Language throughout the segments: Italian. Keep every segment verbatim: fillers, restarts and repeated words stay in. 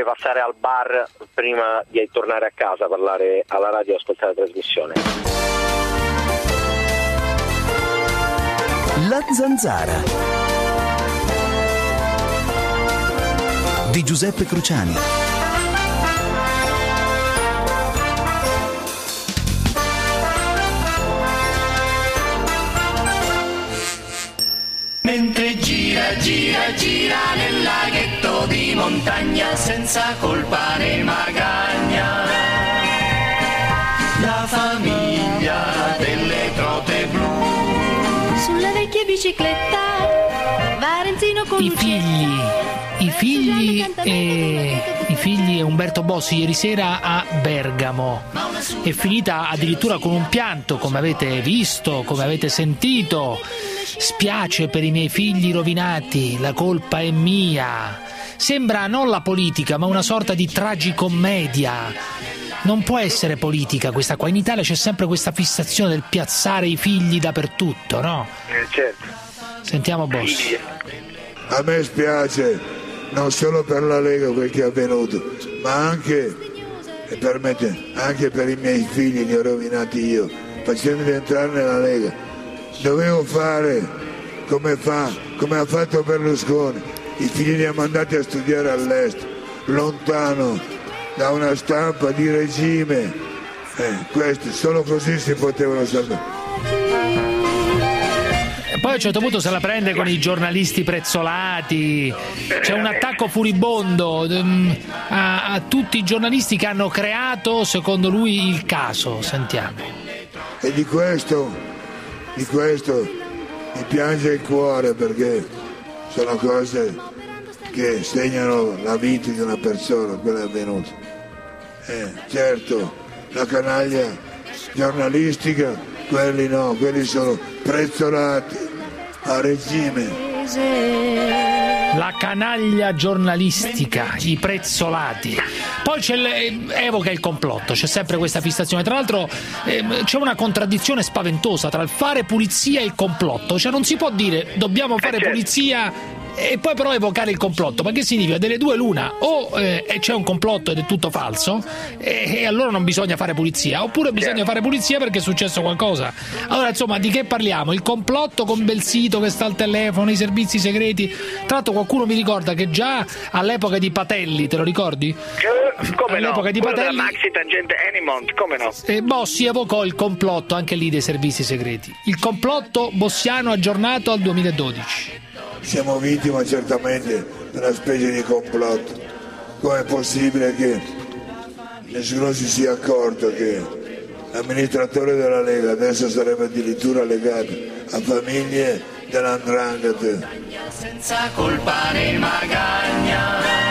passare al bar prima di tornare a casa, parlare alla radio e ascoltare la trasmissione. La Zanzara di Giuseppe Cruciani. Mentre gira, gira, gira nel laghetto di montagna senza colpa né magagna, la famiglia delle trote blu sulla vecchia bicicletta va Renzino con I figli, i figli e i figli e Umberto Bossi ieri sera a Bergamo. È finita addirittura con un pianto, come avete visto, come avete sentito. Spiace per i miei figli rovinati, la colpa è mia. Sembra non la politica, ma una sorta di tragicommedia. Non può essere politica questa qua. In Italia c'è sempre questa fissazione del piazzare i figli dappertutto, no? Eh, certo. Sentiamo Bossi. A me spiace non solo per la Lega quel che è avvenuto, ma anche, e permette, anche per i miei figli li ho rovinati io, facendoli entrare nella Lega. Dovevo fare come fa, come ha fatto Berlusconi, i figli li ha mandati a studiare all'estero, lontano da una stampa di regime. Eh, questi, solo così si potevano salvare. E poi a un certo punto se la prende con i giornalisti prezzolati, c'è un attacco furibondo a, a tutti i giornalisti che hanno creato, secondo lui, il caso. Sentiamo. E di questo, di questo mi piange il cuore, perché sono cose che segnano la vita di una persona, quello è avvenuto. Eh, certo, la canaglia giornalistica, quelli no, quelli sono prezzolati a regime. La canaglia giornalistica, i prezzolati. Poi c'è le, evoca il complotto, c'è sempre questa fissazione. Tra l'altro eh, c'è una contraddizione spaventosa tra il fare pulizia e il complotto. Cioè non si può dire dobbiamo fare pulizia e poi però evocare il complotto, ma che significa? Delle due l'una, o eh, c'è un complotto ed è tutto falso e, e allora non bisogna fare pulizia, oppure bisogna fare pulizia perché è successo qualcosa. Allora insomma di che parliamo? Il complotto con Belsito che sta al telefono, i servizi segreti. Tra l'altro qualcuno mi ricorda che già all'epoca di Patelli, te lo ricordi? Come all'epoca no? di Quello Patelli, della Maxi Tangente Enimont, come no? eh, Bossi evocò il complotto anche lì dei servizi segreti. Il complotto bossiano aggiornato al duemiladodici. Siamo vittima certamente di una specie di complotto. Com'è possibile che nessuno si sia accorto che l'amministratore della Lega adesso sarebbe addirittura legato a famiglie dell'Andrangheta? senza colpa né magagna.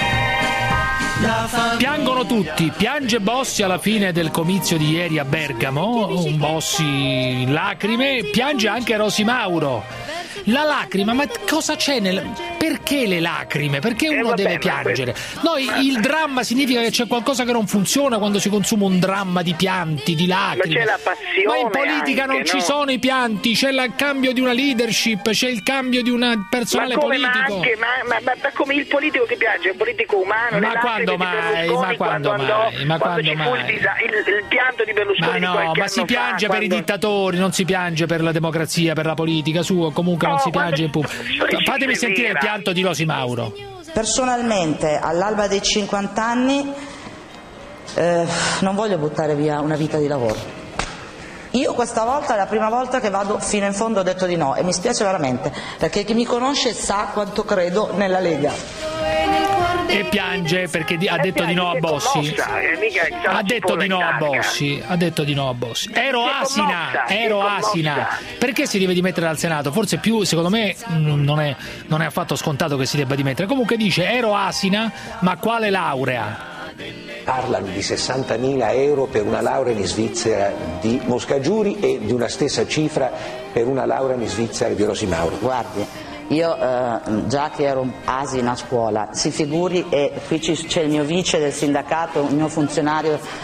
Piangono tutti, piange Bossi alla fine del comizio di ieri a Bergamo, un Bossi in lacrime, piange anche Rosi Mauro. La lacrima, ma cosa c'è nel... Perché le lacrime? Perché uno eh, vabbè, deve piangere? No, il dramma significa che c'è qualcosa che non funziona quando si consuma un dramma di pianti, di lacrime. Ma c'è la passione. Ma in politica anche, non ci no? sono i pianti, c'è il cambio di una leadership, c'è il cambio di un personale ma come, politico. Ma, anche, ma, ma, ma, ma come il politico che piace, è un politico umano. Ma quando mai? Ma quando mai? Ma quando ci mai? fu il, disa- il, il pianto di Berlusconi. Ma no, ma si piange fa, per quando... i dittatori, non si piange per la democrazia, per la politica sua, comunque no, non si piange in quando... pubblico. Fatemi sentire il pianto di Rosi Mauro. Personalmente, all'alba dei cinquanta anni, eh, non voglio buttare via una vita di lavoro. Io questa volta è la prima volta che vado fino in fondo, ho detto di no e mi spiace veramente, perché chi mi conosce sa quanto credo nella Lega. E piange perché ha detto di no a Bossi. Ha detto di no a Bossi. Ha detto di no a Bossi. Ero asina, ero asina. Perché si deve dimettere dal Senato? Forse più, secondo me, non è, non è affatto scontato che si debba dimettere. Comunque dice ero asina, ma quale laurea? Parlano di sessantamila euro per una laurea in Svizzera di Moscagiuri e di una stessa cifra per una laurea in Svizzera di Rosi Mauro. Guardi, io eh, già che ero asina a scuola, si figuri, e qui c'è il mio vice del sindacato, un mio funzionario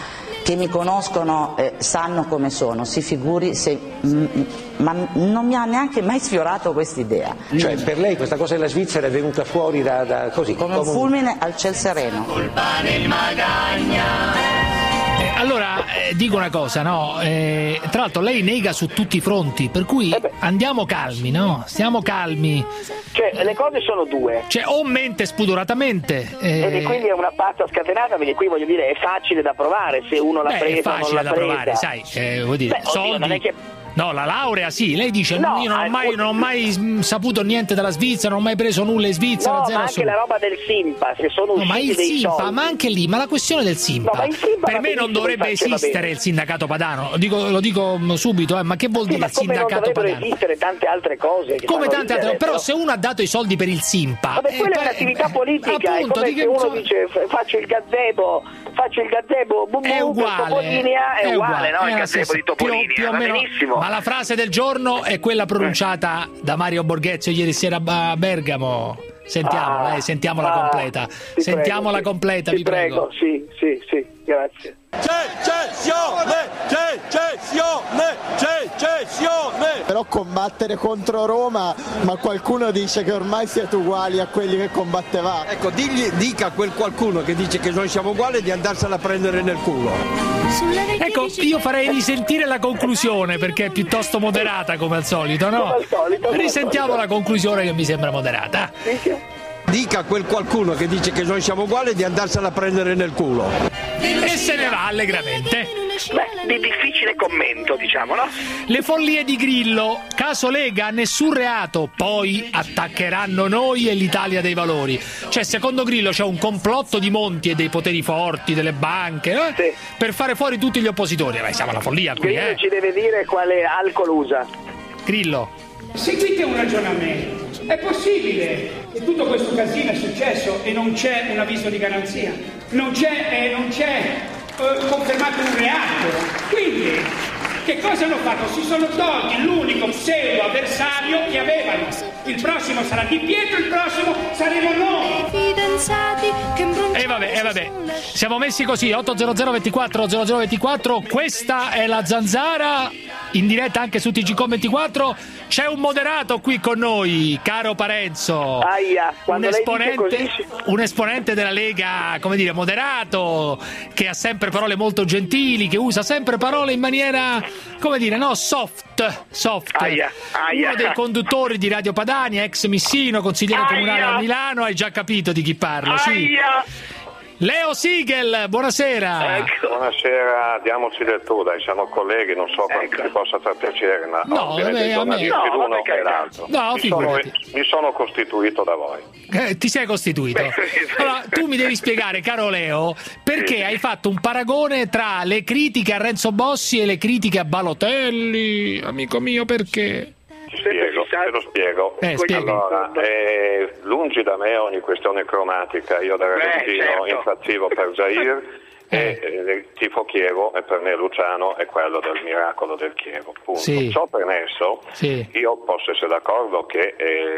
che mi conoscono eh, sanno come sono, si figuri se mm, ma non mi ha neanche mai sfiorato quest'idea. Cioè per lei questa cosa della Svizzera è venuta fuori da, da così come un fulmine al ciel sereno. Colpa del Magagna. Eh, allora, eh, dico una cosa, no? Eh, tra l'altro lei nega su tutti i fronti, per cui Eh beh. andiamo calmi, no? Stiamo calmi. Cioè, le cose sono due. Cioè, o mente spudoratamente. E Eh, quindi è una pazza scatenata, perché qui voglio dire è facile da provare se uno l'ha beh, presa è o non facile l'ha da presa. provare, sai, eh, vuol dire, Beh, oddio, soldi. non è che- No, la laurea sì, lei dice No, io non ho, mai, alcun- non ho mai mm, saputo niente dalla Svizzera, non ho mai preso nulla in Svizzera, No, zero ma anche assoluto. la roba del Simpa, se sono No, ma usciti il dei Simpa, soldi. ma anche lì, ma la questione del Simpa, No, ma il Simpa per va me non benissimo dovrebbe che faceva esistere bene. il sindacato padano, lo dico, lo dico subito, eh, ma che vuol Sì, dire ma il come non sindacato dovrebbero padano? esistere tante altre cose che Come fanno tante altre, ridere, però se uno ha dato i soldi per il Simpa, Vabbè, eh, quella è poi- un'attività politica, appunto, è come di se che- uno so- dice f- faccio il gazebo, faccio il gazebo bu, è bu, uguale, Topolinia, è, uguale, no? è Il la gazebo stessa- di Topolinia, più, più o va meno, benissimo. ma la frase del giorno è quella pronunciata da Mario Borghezio ieri sera a Bergamo. Sentiamola, Ah, eh, sentiamola ah, completa. ti Sentiamola prego, sì. completa, Ti vi prego. Sì, sì, sì, grazie. Secessione, secessione, secessione. Però combattere contro Roma, ma qualcuno dice che ormai siete uguali a quelli che combattevate. Ecco, digli, dica a quel qualcuno che dice che noi siamo uguali di andarsela a prendere nel culo. Ecco, io farei risentire la conclusione perché è piuttosto moderata come al solito, no? Come al solito, come Risentiamo al la conclusione che mi sembra moderata. Dica a quel qualcuno che dice che noi siamo uguali di andarsela a prendere nel culo. E se ne va allegramente. Beh, di difficile commento, diciamo, no? Le follie di Grillo, caso Lega, nessun reato, poi attaccheranno noi e l'Italia dei valori. Cioè, secondo Grillo c'è un complotto di Monti e dei poteri forti, delle banche, eh, Sì. per fare fuori tutti gli oppositori. Beh, siamo alla follia qui, Grillo eh. ci deve dire quale alcol usa. Grillo. Seguite un ragionamento. È possibile che tutto questo casino è successo e non c'è un avviso di garanzia? Non c'è, eh, non c'è eh, confermato un reato. Quindi, che cosa hanno fatto? Si sono tolti l'unico pseudo avversario che avevano. Il prossimo sarà Di Pietro, il prossimo saremo noi. Fidanzati che E vabbè, e vabbè, siamo messi così, otto zero zero ventiquattro zero zero ventiquattro, questa è la Zanzara, in diretta anche su T G Com ventiquattro, c'è un moderato qui con noi, caro Parenzo, Aia, un quando lei dice esponente, così... un esponente della Lega, come dire, moderato, che ha sempre parole molto gentili, che usa sempre parole in maniera, come dire, no, soft, soft, Aia, aia. uno dei conduttori di Radio Padania, ex Missino, consigliere Aia. comunale a Milano, hai già capito di chi parlo, sì. Aia! Leo Siegel, buonasera. Ecco. Buonasera, diamoci del tu, dai, siamo colleghi, non so quanto Ecco. ti possa far piacere, ma No, ovviamente vabbè, a me- giornalisti No, l'uno vabbè, e l'altro. No, mi, sono, figurati. mi sono costituito da voi. Eh, ti sei costituito. Beh, sì. Allora, tu mi devi spiegare, caro Leo, perché Sì. hai fatto un paragone tra le critiche a Renzo Bossi e le critiche a Balotelli. Amico mio, perché? Ti spiego, te lo spiego. Eh, spieghi. Allora, eh, lungi da me ogni questione cromatica, io da ragazzino certo. infazzivo per Jair. Eh. E eh, il tifo Chievo e per me Luciano è quello del miracolo del Chievo, punto. Sì. Ciò premesso, Sì. io posso essere d'accordo che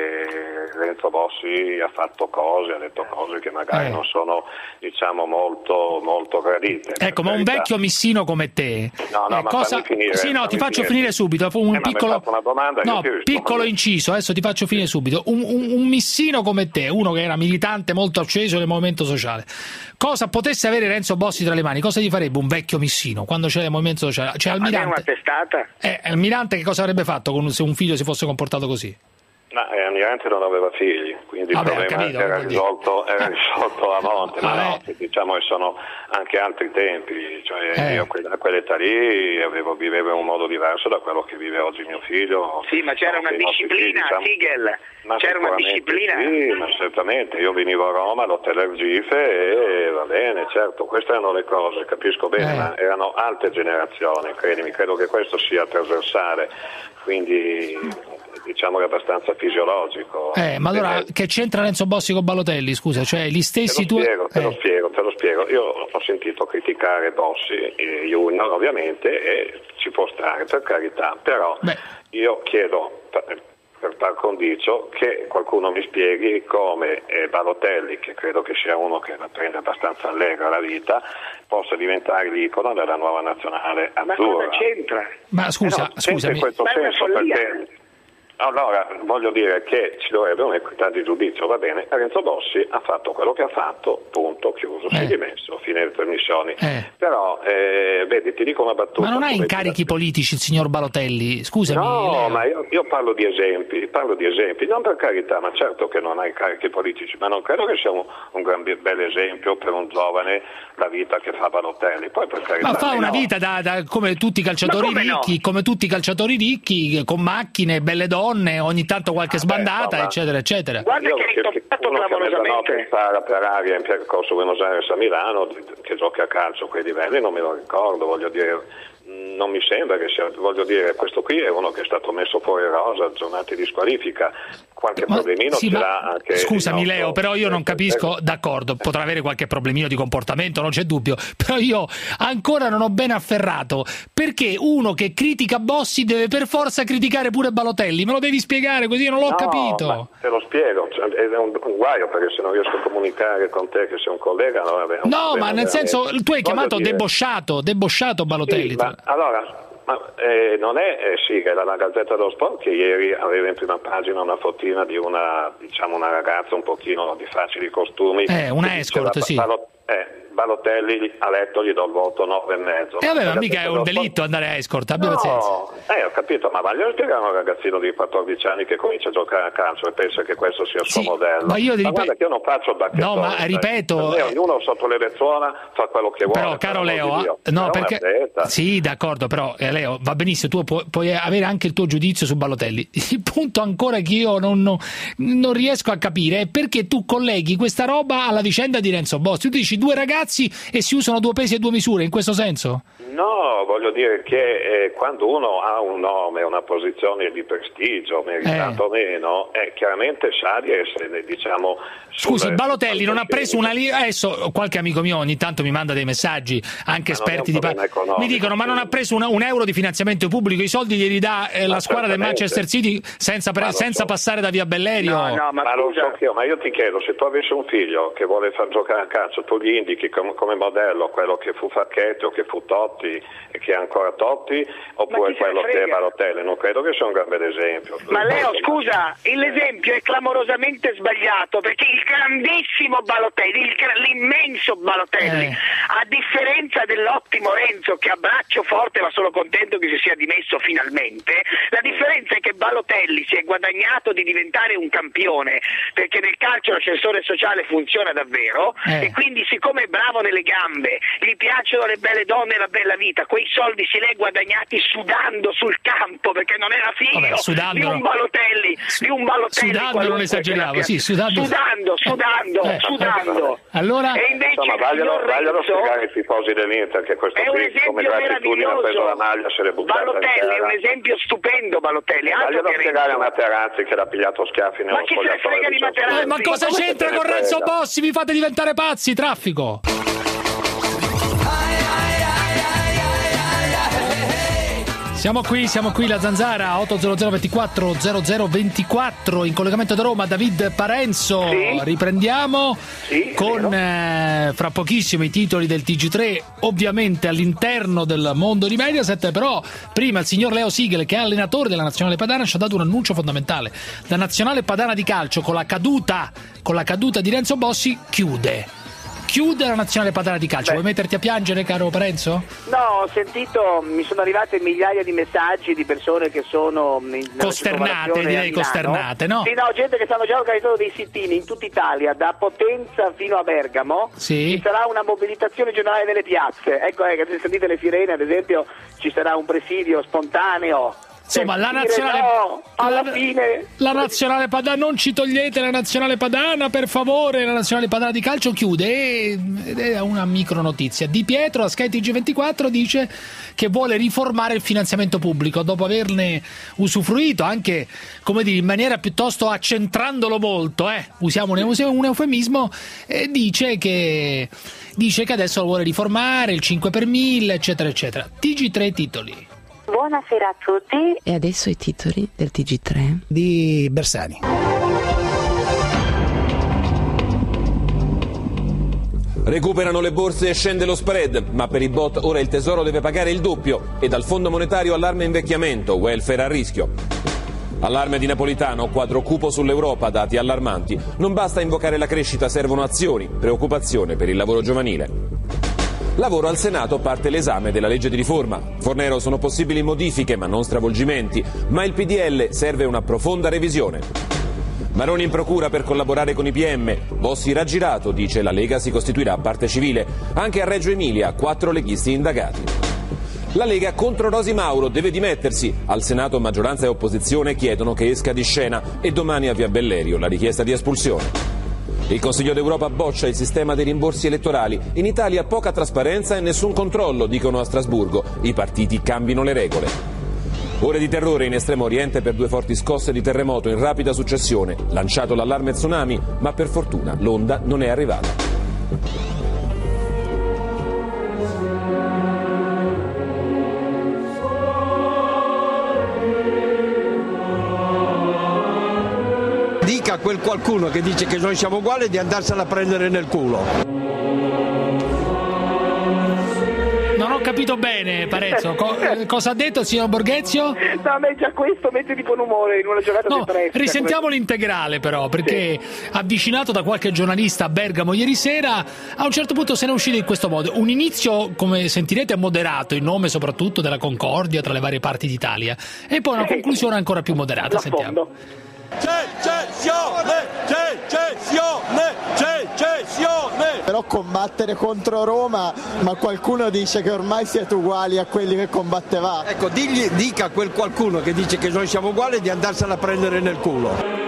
eh, Renzo Bossi ha fatto cose, ha detto cose che magari Eh. non sono, diciamo, molto, molto gradite. Ecco, ma un Per carità. vecchio missino come te. No, no, eh, ma cosa... fammi finire, Sì, no, ti fammi faccio finire. finire subito. Un Eh, ma mi hai piccolo, fatto una domanda, io no, ti rispondo. piccolo inciso, adesso ti faccio finire subito. Un, un, un missino come te, uno che era militante molto acceso nel movimento sociale, cosa potesse avere Renzo Bossi tra le mani? Cosa gli farebbe un vecchio missino quando c'era il movimento sociale? Cioè, Almeno una Almirante, testata. eh, Almirante che cosa avrebbe fatto con, se un figlio si fosse comportato così? No, eh, Almirante non aveva figli, quindi Vabbè, il ho problema capito, era vuol dire. risolto, era risolto a monte, ma no, Vabbè. diciamo che sono anche altri tempi, cioè Eh. io a que- a quell'età lì avevo, vivevo in un modo diverso da quello che vive oggi mio figlio. Sì, ma c'era No, una che i nostri disciplina, figli, diciamo- Siegel. Ma C'era una sicuramente disciplina. Sì, ma certamente, io venivo a Roma all'hotel Ergife e va bene, certo, queste erano le cose, capisco bene, Eh. ma erano altre generazioni, credimi, credo che questo sia trasversale, quindi diciamo che è abbastanza fisiologico. Eh, ma allora Eh, che c'entra Renzo Bossi con Balotelli? Scusa, cioè gli Te stessi lo tuoi. spiego, te lo Eh. spiego, te lo spiego. Io ho sentito criticare Bossi, eh, Junior ovviamente, e ci può stare, per carità, però Beh. io chiedo, per par condicio che qualcuno mi spieghi come eh, Balotelli, che credo che sia uno che la prende abbastanza allegra la vita, possa diventare l'icono della nuova nazionale azzurra. Ma cosa c'entra? Ma scusa, eh no, scusami. in questo Ma è una senso follia. perché... Allora, voglio dire che ci dovrebbe un'equità di giudizio, va bene, Renzo Bossi ha fatto quello che ha fatto, punto, chiuso, si è Eh. dimesso, fine delle trasmissioni. Eh. Però, eh, vedi, ti dico una battuta. Ma non ha tu vedi incarichi la- politici il signor Balotelli? Scusami. No, Leo. ma io, io parlo di esempi, parlo di esempi, non per carità, ma certo che non ha incarichi politici, ma non credo che sia un, un gran be- bel esempio per un giovane la vita che fa Balotelli. Poi per carità, Ma fa una no. vita da, da- come tutti i calciatori Ma come no? ricchi, come tutti i calciatori ricchi, con macchine, belle donne, ogni tanto qualche Ah, beh, sbandata, insomma. eccetera, eccetera. Guarda Io che hai che- toccato uno che mezzanotte clamorosamente. impara per aria in percorso Buenos Aires a Milano, che gioca a calcio a quei livelli, non me lo ricordo, voglio dire, mh, non mi sembra che sia, voglio dire, questo qui è uno che è stato messo fuori rosa, giornate di squalifica, qualche Ma- problemino sì, ce ma- l'ha anche il scusami nostro- Leo, però io non capisco, d'accordo, potrà avere qualche problemino di comportamento, non c'è dubbio, però io ancora non ho ben afferrato perché uno che critica Bossi deve per forza criticare pure Balotelli, me lo devi spiegare così, io non l'ho No, capito. ma te lo spiego, cioè, è un, un guaio perché se non riesco a comunicare con te che sei un collega, no, vabbè, è un No, problema ma nel senso, veramente. tu hai Voglio chiamato dire- debosciato, debosciato Balotelli. Sì, ma allora, ma, eh, non è eh, sì, che è la Gazzetta dello Sport che ieri aveva in prima pagina una fotina di una, diciamo, una ragazza un pochino di facili costumi. Eh, una che escort, diceva, sì. Balo- eh, Balotelli a letto gli do il voto nove e mezzo. E vabbè, ma La mica è Gazzetta un dello delitto andare a escort, abbia No, pazienza. eh, ho capito, ma voglio spiegare a un ragazzino di quattordici anni che comincia a giocare a calcio e pensa che questo sia il suo Sì, modello. ma io ti ripe- guarda che io non faccio il bacchettone. No, ma sai. ripeto, Per me eh, ognuno sotto le lenzuola fa quello che vuole. Però, caro per amor Leo, di Dio. ah, no, Però perché una atleta. sì, d'accordo, però eh, Leo, va benissimo, tu puoi, puoi avere anche il tuo giudizio su Balotelli. Il punto ancora che io non, non, non riesco a capire è perché tu colleghi questa roba alla vicenda di Renzo Bossi. Tu dici due ragazzi e si usano due pesi e due misure, in questo senso? No, voglio dire che eh, quando uno ha un nome, una posizione di prestigio, meritato o meno, eh, chiaramente sa di essere, diciamo... Scusi, sul- Balotelli non ha preso una palcoscenico. lira. Adesso qualche amico mio ogni tanto mi manda dei messaggi, anche Ma non è esperti un di pa- problema economico, mi dicono: ma non ha preso una- un euro di finanziamento pubblico, i soldi glieli dà eh, la Ma squadra del certamente. Manchester City senza, pre- Ma lo senza so. passare da via Bellerio. No, no, ma Ma lo scusa. so che io, ma io ti chiedo, se tu avessi un figlio che vuole far giocare a calcio, tu gli indichi com- come modello quello che fu Facchetti o che fu Totti e che è ancora Totti, oppure chi se ne quello che è frega? Balotelli? Non credo che sia un gran bel esempio. Ma Leo, scusa, l'esempio è clamorosamente sbagliato perché il grandissimo Balotelli, il gra- l'immenso Balotelli, Eh. a differenza dell'ottimo Renzo che a braccio forte ma sono contento che si sia dimesso finalmente, la differenza è che Balotelli si è guadagnato di diventare un campione perché nel calcio l'ascensore sociale funziona davvero Eh. e quindi siccome è bravo nelle gambe, gli piacciono le belle donne e la bella vita, quei soldi se li è guadagnati sudando sul campo perché non era figlio Vabbè, sudando di un no. Balotelli, di un Balotelli Sudando non qualunque esageriamo, che la sì, pia- sudando. sudando, sudando, Eh, sudando. Allora, E invece Insomma, il vaglielo, signor vaglielo Renzo spiegare ai tifosi dell'Inter che questo è un qui, come esempio gratitudine, ha preso la meraviglioso. maglia, se l'è buttata in Balotelli è terra. un esempio stupendo, Balotelli. altro Vaglielo che spiegare a Renzo. Materazzi che l'ha pigliato a schiaffi nello Ma chi se ne spogliatoio frega di di Sassuolo. Materazzi? eh, ma cosa Ma come c'entra se ne con Renzo frega? Bossi? Mi fate diventare pazzi, traffico. Siamo qui, siamo qui, la Zanzara, otto zero zero ventiquattro zero zero ventiquattro, in collegamento da Roma, David Parenzo. Sì. Riprendiamo Sì, con eh, fra pochissimo i titoli del T G tre, ovviamente all'interno del mondo di Mediaset, però prima il signor Leo Sigel, che è allenatore della Nazionale Padana, ci ha dato un annuncio fondamentale. La Nazionale Padana di calcio, con la caduta, con la caduta di Renzo Bossi, chiude. Chiude la Nazionale Padana di calcio. Beh. Vuoi metterti a piangere, caro Parenzo? No, ho sentito, mi sono arrivate migliaia di messaggi di persone che sono in nella Costernate, circolazione a direi Milano. costernate, no? Sì, no, gente che stanno già organizzando dei sit-in in tutta Italia, da Potenza fino a Bergamo. Sì. Ci sarà una mobilitazione generale nelle piazze. Ecco, eh, se sentite le sirene, ad esempio, ci sarà un presidio spontaneo. Insomma, Per la dire nazionale, no, alla la, fine la nazionale padana, non ci togliete la nazionale padana, per favore. La nazionale padana di calcio chiude. E- ed è una micro notizia. Di Pietro a Sky T G ventiquattro dice che vuole riformare il finanziamento pubblico dopo averne usufruito, anche, come dire, in maniera piuttosto accentrandolo molto, eh. Usiamo un, un eufemismo, e dice che dice che adesso lo vuole riformare, il cinque per mille, eccetera, eccetera. T G tre titoli. Buonasera a tutti. E adesso i titoli del T G tre di Bersani. Recuperano le borse e scende lo spread, ma per i bot ora il Tesoro deve pagare il doppio e dal Fondo Monetario allarme invecchiamento, welfare a rischio. Allarme di Napolitano, quadro cupo sull'Europa, dati allarmanti. Non basta invocare la crescita, servono azioni, preoccupazione per il lavoro giovanile. Lavoro al Senato, parte l'esame della legge di riforma. Fornero, sono possibili modifiche ma non stravolgimenti, ma il P D L serve una profonda revisione. Maroni in procura per collaborare con i P M. Bossi raggirato, dice la Lega si costituirà parte civile. Anche a Reggio Emilia, quattro leghisti indagati. La Lega contro Rosi Mauro deve dimettersi. Al Senato maggioranza e opposizione chiedono che esca di scena e domani a Via Bellerio la richiesta di espulsione. Il Consiglio d'Europa boccia il sistema dei rimborsi elettorali. In Italia poca trasparenza e nessun controllo, dicono a Strasburgo. I partiti cambino le regole. Ore di terrore in Estremo Oriente per due forti scosse di terremoto in rapida successione. Lanciato l'allarme tsunami, ma per fortuna l'onda non è arrivata. Dica a quel qualcuno che dice che noi siamo uguali di andarsela a prendere nel culo. Non ho capito bene, Parezzo. Co- cosa ha detto il signor Borghezio? No, a me già questo mette di buon umore in una giornata no, depressa. Risentiamo come... l'integrale però, perché sì. Avvicinato da qualche giornalista a Bergamo ieri sera, a un certo punto se ne è uscito in questo modo. Un inizio, come sentirete, moderato, in nome soprattutto della concordia tra le varie parti d'Italia, e poi una conclusione ancora più moderata. La Sentiamo. Fondo. Secessione, secessione, secessione. Però combattere contro Roma, ma qualcuno dice che ormai siete uguali a quelli che combattevate. Ecco, digli, dica a quel qualcuno che dice che noi siamo uguali di andarsela a prendere nel culo.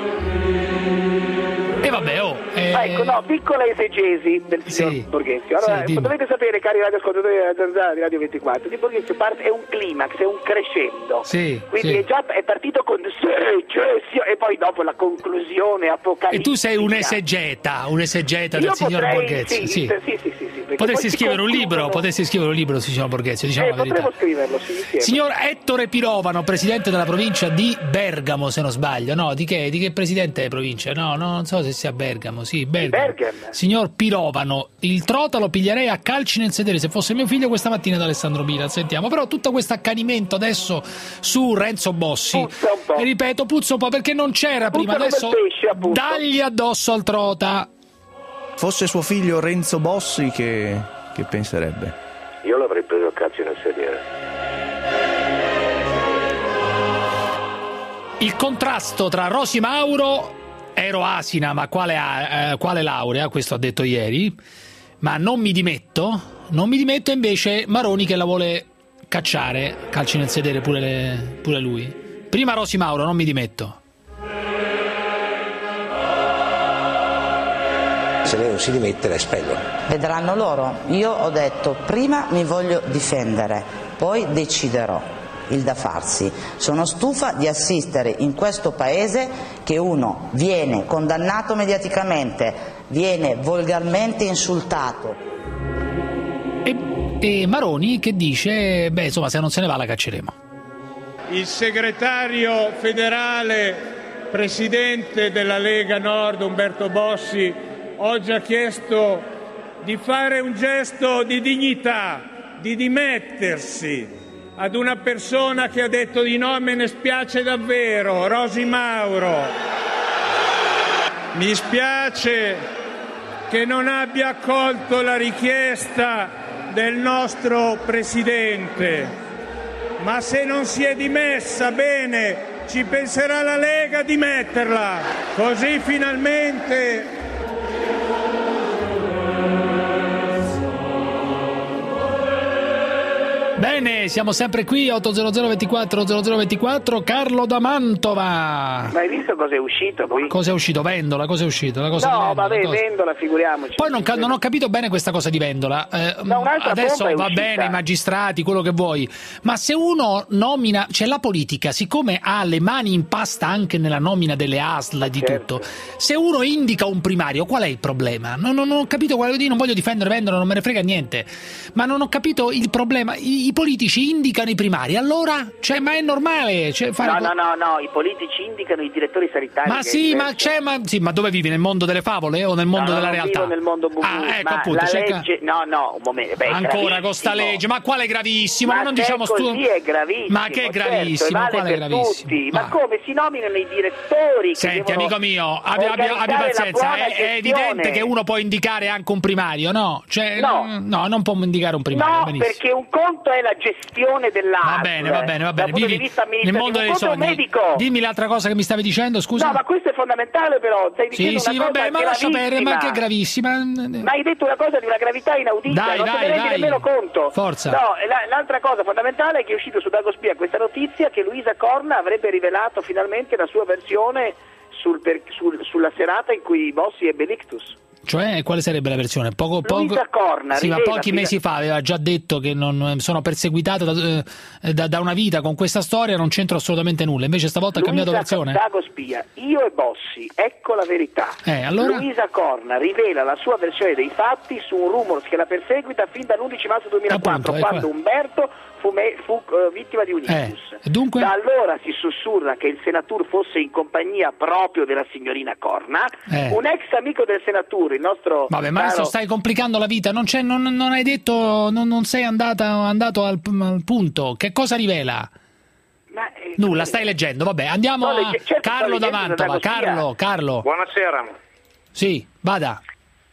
E vabbè, oh. Eh... Ecco, no, piccola esegesi del signor sì. Borghezio. Allora, sì, dovete sapere, cari radioascoltatori della Zanzara di Radio ventiquattro, di Borghezio parte, è un climax, è un crescendo. Sì, quindi sì. È già è partito con secessio e poi dopo la conclusione apocalittica. E tu sei un esegeta, un esegeta del Io signor potrei, Borghezio. Sì, sì. sì, sì, sì, sì, potresti scrivere concludono... un libro, potresti scrivere un libro, signor Borghezio, diciamo eh, la verità. Potremmo scriverlo, sì, insieme. Signor Ettore Pirovano, presidente della provincia di Bergamo, se non sbaglio. No, di che? Di che presidente è provincia? No, no, non so se sia Bergamo. Sì, Bergamo. Bergamo. Signor Pirovano, il trota lo piglierei a calci nel sedere se fosse mio figlio questa mattina da Alessandro Milan. Sentiamo. Però tutto questo accanimento adesso su Renzo Bossi, puzza un po'. E ripeto, puzza un po' perché non c'era prima. Puzza adesso pesce, dagli addosso al trota. Fosse suo figlio Renzo Bossi, che, che penserebbe? Io l'avrei preso a calci nel sedere. Il contrasto tra Rosi Mauro, ero asina ma quale, eh, quale laurea, questo ha detto ieri, ma non mi dimetto, non mi dimetto invece Maroni che la vuole cacciare, calci nel sedere pure, le, pure lui. Prima Rosi Mauro, non mi dimetto. Se lei non si dimette la espello. Vedranno loro. Io ho detto prima mi voglio difendere, poi deciderò il da farsi. Sono stufa di assistere in questo paese che uno viene condannato mediaticamente, viene volgarmente insultato. E, e Maroni che dice, beh insomma se non se ne va la cacceremo. Il segretario federale, presidente della Lega Nord, Umberto Bossi, oggi ha chiesto di fare un gesto di dignità, di dimettersi ad una persona che ha detto di no, me ne spiace davvero, Rosi Mauro. Mi spiace che non abbia accolto la richiesta del nostro Presidente, ma se non si è dimessa, bene, ci penserà la Lega a dimetterla, così finalmente... Bene, siamo sempre qui, otto zero zero ventiquattro zero zero ventiquattro, Carlo da Mantova. Ma hai visto cosa è uscito qui? Cosa è uscito? Vendola, cosa è uscito? La cosa no, di Vendola, vabbè, cosa... Vendola, figuriamoci. Poi non, non ho capito bene questa cosa di Vendola. Eh, no, adesso va uscita. bene, i magistrati, quello che vuoi. Ma se uno nomina, cioè la politica, siccome ha le mani in pasta anche nella nomina delle A S L e di certo. tutto, se uno indica un primario, qual è il problema? Non, non, non ho capito, non voglio difendere Vendola, non me ne frega niente. Ma non ho capito il problema. I, i politici indicano i primari, allora? Cioè, ma è normale? Cioè, fare... No, no, no, no, i politici indicano i direttori sanitari. Ma sì, ma c'è, ma, sì, ma dove vivi? Nel mondo delle favole o nel mondo no, della non realtà? Vivo nel mondo bubu, ah, ecco ma appunto, la cerca... legge, no, no, un momento, beh, ancora con sta legge, ma quale gravissimo? Ma ma non se diciamo è così stu... è gravissimo. Ma che è gravissimo? Certo, vale quale è per gravissimo? tutti. Ma ah. come si nominano i direttori? Senti, che amico mio, abbia, abbia, abbia pazienza, è, è evidente che uno può indicare anche un primario, no? Cioè, no. no, non può indicare un primario. No, benissimo. perché un conto è la gestione dell'A S L. Va bene, va bene, va bene. Vivi nel mondo dei un sogni. Medico. Dimmi l'altra cosa che mi stavi dicendo, scusa. No, ma questo è fondamentale però. Stai dicendo sì, una sì, cosa vabbè, ma lascia perdere, ma che è gravissima. Ma hai detto una cosa di una gravità inaudita, dai, non dai, te ne rendi dai. nemmeno conto. Forza. No, la, l'altra cosa fondamentale è che è uscito su Dagospia questa notizia che Luisa Corna avrebbe rivelato finalmente la sua versione sul, per, sul, sulla serata in cui Bossi ebbe l'ictus. Cioè, quale sarebbe la versione? Poco, poco... Luisa Corna, sì, ma pochi fino... mesi fa aveva già detto che non sono perseguitato da, da, da una vita con questa storia, non c'entro assolutamente nulla. Invece stavolta ha cambiato versione. Dagospia, io e Bossi, ecco la verità. Eh, allora... Luisa Corna rivela la sua versione dei fatti su un rumors che la perseguita fin dall'undici marzo duemilaquattro, Appunto, quando Umberto fu, me, fu uh, vittima di un ictus. Eh, dunque... Da allora si sussurra che il senatore fosse in compagnia proprio della signorina Corna, eh. un ex amico del senatore, il nostro... Vabbè, ma adesso caro... stai complicando la vita, non, c'è, non, non hai detto, non, non sei andata, andato al, al punto. Che cosa rivela? Ma, eh, Nulla, stai leggendo, vabbè, andiamo no, a legge... certo, Carlo da Mantova. Carlo, Carlo. Buonasera. Sì, vada.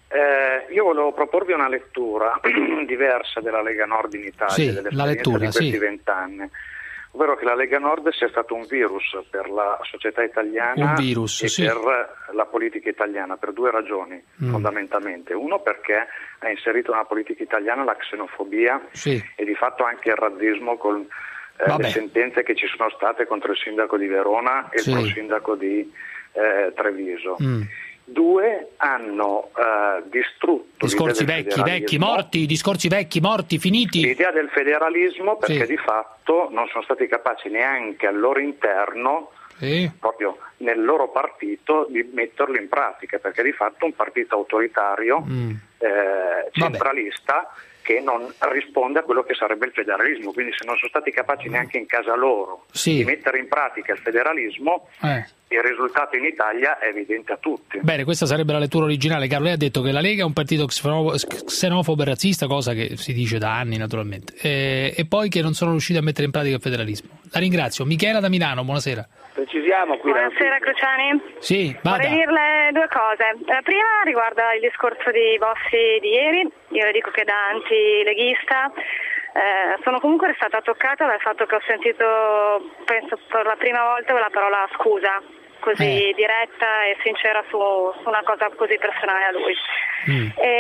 Eh, io volevo proporvi una lettura diversa della Lega Nord in Italia, sì, dell'esperienza la lettura, di questi sì. vent'anni, ovvero che la Lega Nord sia stato un virus per la società italiana un virus, e sì. per la politica italiana, per due ragioni mm. fondamentalmente. Uno, perché ha inserito nella politica italiana la xenofobia sì. e di fatto anche il razzismo con eh, le sentenze che ci sono state contro il sindaco di Verona e sì. il pro sindaco di eh, Treviso. Mm. Due, hanno uh, distrutto discorsi vecchi, vecchi, morti, discorsi vecchi, morti, finiti. L'idea del federalismo, perché sì. di fatto non sono stati capaci neanche al loro interno, sì. proprio nel loro partito, di metterlo in pratica, perché di fatto un partito autoritario, mm. eh, centralista, che non risponde a quello che sarebbe il federalismo. Quindi se non sono stati capaci neanche in casa loro sì. di mettere in pratica il federalismo, eh. il risultato in Italia è evidente a tutti. Bene, questa sarebbe la lettura originale. Carlo, lei ha detto che la Lega è un partito xenofobo e razzista, cosa che si dice da anni naturalmente, e, e poi che non sono riusciti a mettere in pratica il federalismo. La ringrazio. Michela da Milano, buonasera. Precisiamo qui. Buonasera Cruciani. Sì, vada. Vorrei dirle due cose. La prima riguarda il discorso di Bossi di ieri. Io le dico che da antileghista eh, sono comunque stata toccata dal fatto che ho sentito, penso per la prima volta, la parola scusa, così eh. diretta e sincera su, su una cosa così personale a lui. Mm. E,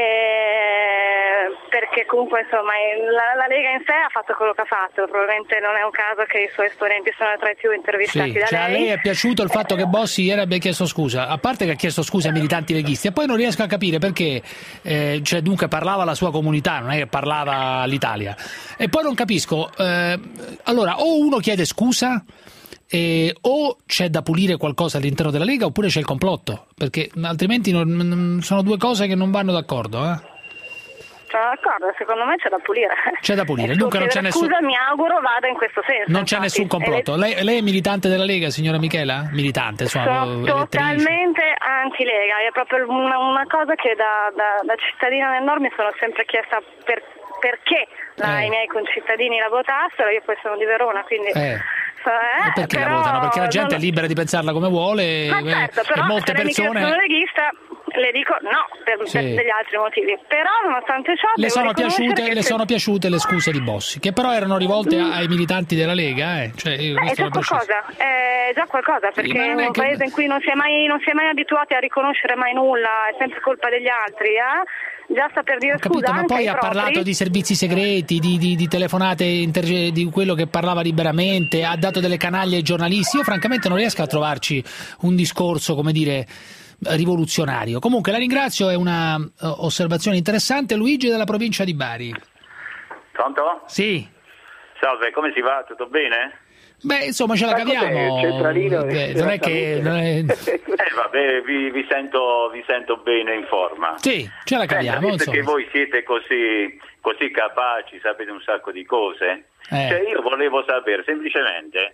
perché comunque insomma la, la Lega in sé ha fatto quello che ha fatto, probabilmente non è un caso che i suoi esponenti sono tra i più intervistati sì, da cioè lei. A lei è piaciuto il fatto che Bossi ieri abbia chiesto scusa, a parte che ha chiesto scusa ai militanti leghisti, e poi non riesco a capire perché, eh, cioè dunque parlava alla sua comunità, non è che parlava all'Italia, e poi non capisco, eh, allora o uno chiede scusa E o c'è da pulire qualcosa all'interno della Lega oppure c'è il complotto, perché altrimenti non, non, sono due cose che non vanno d'accordo. Eh? Sono d'accordo, secondo me c'è da pulire. C'è da pulire, dunque non c'è nessun... Scusa, mi auguro vada in questo senso. Non c'è infatti. nessun complotto. Lei, lei è militante della Lega, signora Michela? Militante, insomma. Sono totalmente anti-Lega, è proprio una, una cosa che da, da, da cittadina del Nord mi sono sempre chiesta per, perché la, eh. i miei concittadini la votassero, io poi sono di Verona, quindi... Eh. Eh, perché però, la votano? Perché la gente non... è libera di pensarla come vuole, ma certo, però e molte se persone... sono leghista, le dico no, per, sì. per degli altri motivi. Però nonostante ciò le sono, piaciute, che le se... sono piaciute le scuse di Bossi, che però erano rivolte mm. ai militanti della Lega. Eh. Cioè, eh, è già qualcosa, è già qualcosa, perché sì, in un che... paese in cui non si è mai, non si è mai abituati a riconoscere mai nulla, è sempre colpa degli altri, eh? Già sta per dire capito, scusa, ma anche poi ai ha propri. parlato di servizi segreti, di, di, di telefonate interge, di quello che parlava liberamente, ha dato delle canaglie ai giornalisti. Io francamente non riesco a trovarci un discorso, come dire, rivoluzionario. Comunque la ringrazio, è una uh, osservazione interessante. Luigi dalla provincia di Bari. Pronto? Sì. Salve, come si va? Tutto bene? Beh, insomma, ce la Ma caviamo. centralino Beh, non è che... Non è... Eh vabbè, vi, vi, sento, vi sento bene in forma. Sì, ce la caviamo. Eh, visto insomma. che voi siete così, così capaci, sapete un sacco di cose, Eh. cioè io volevo sapere semplicemente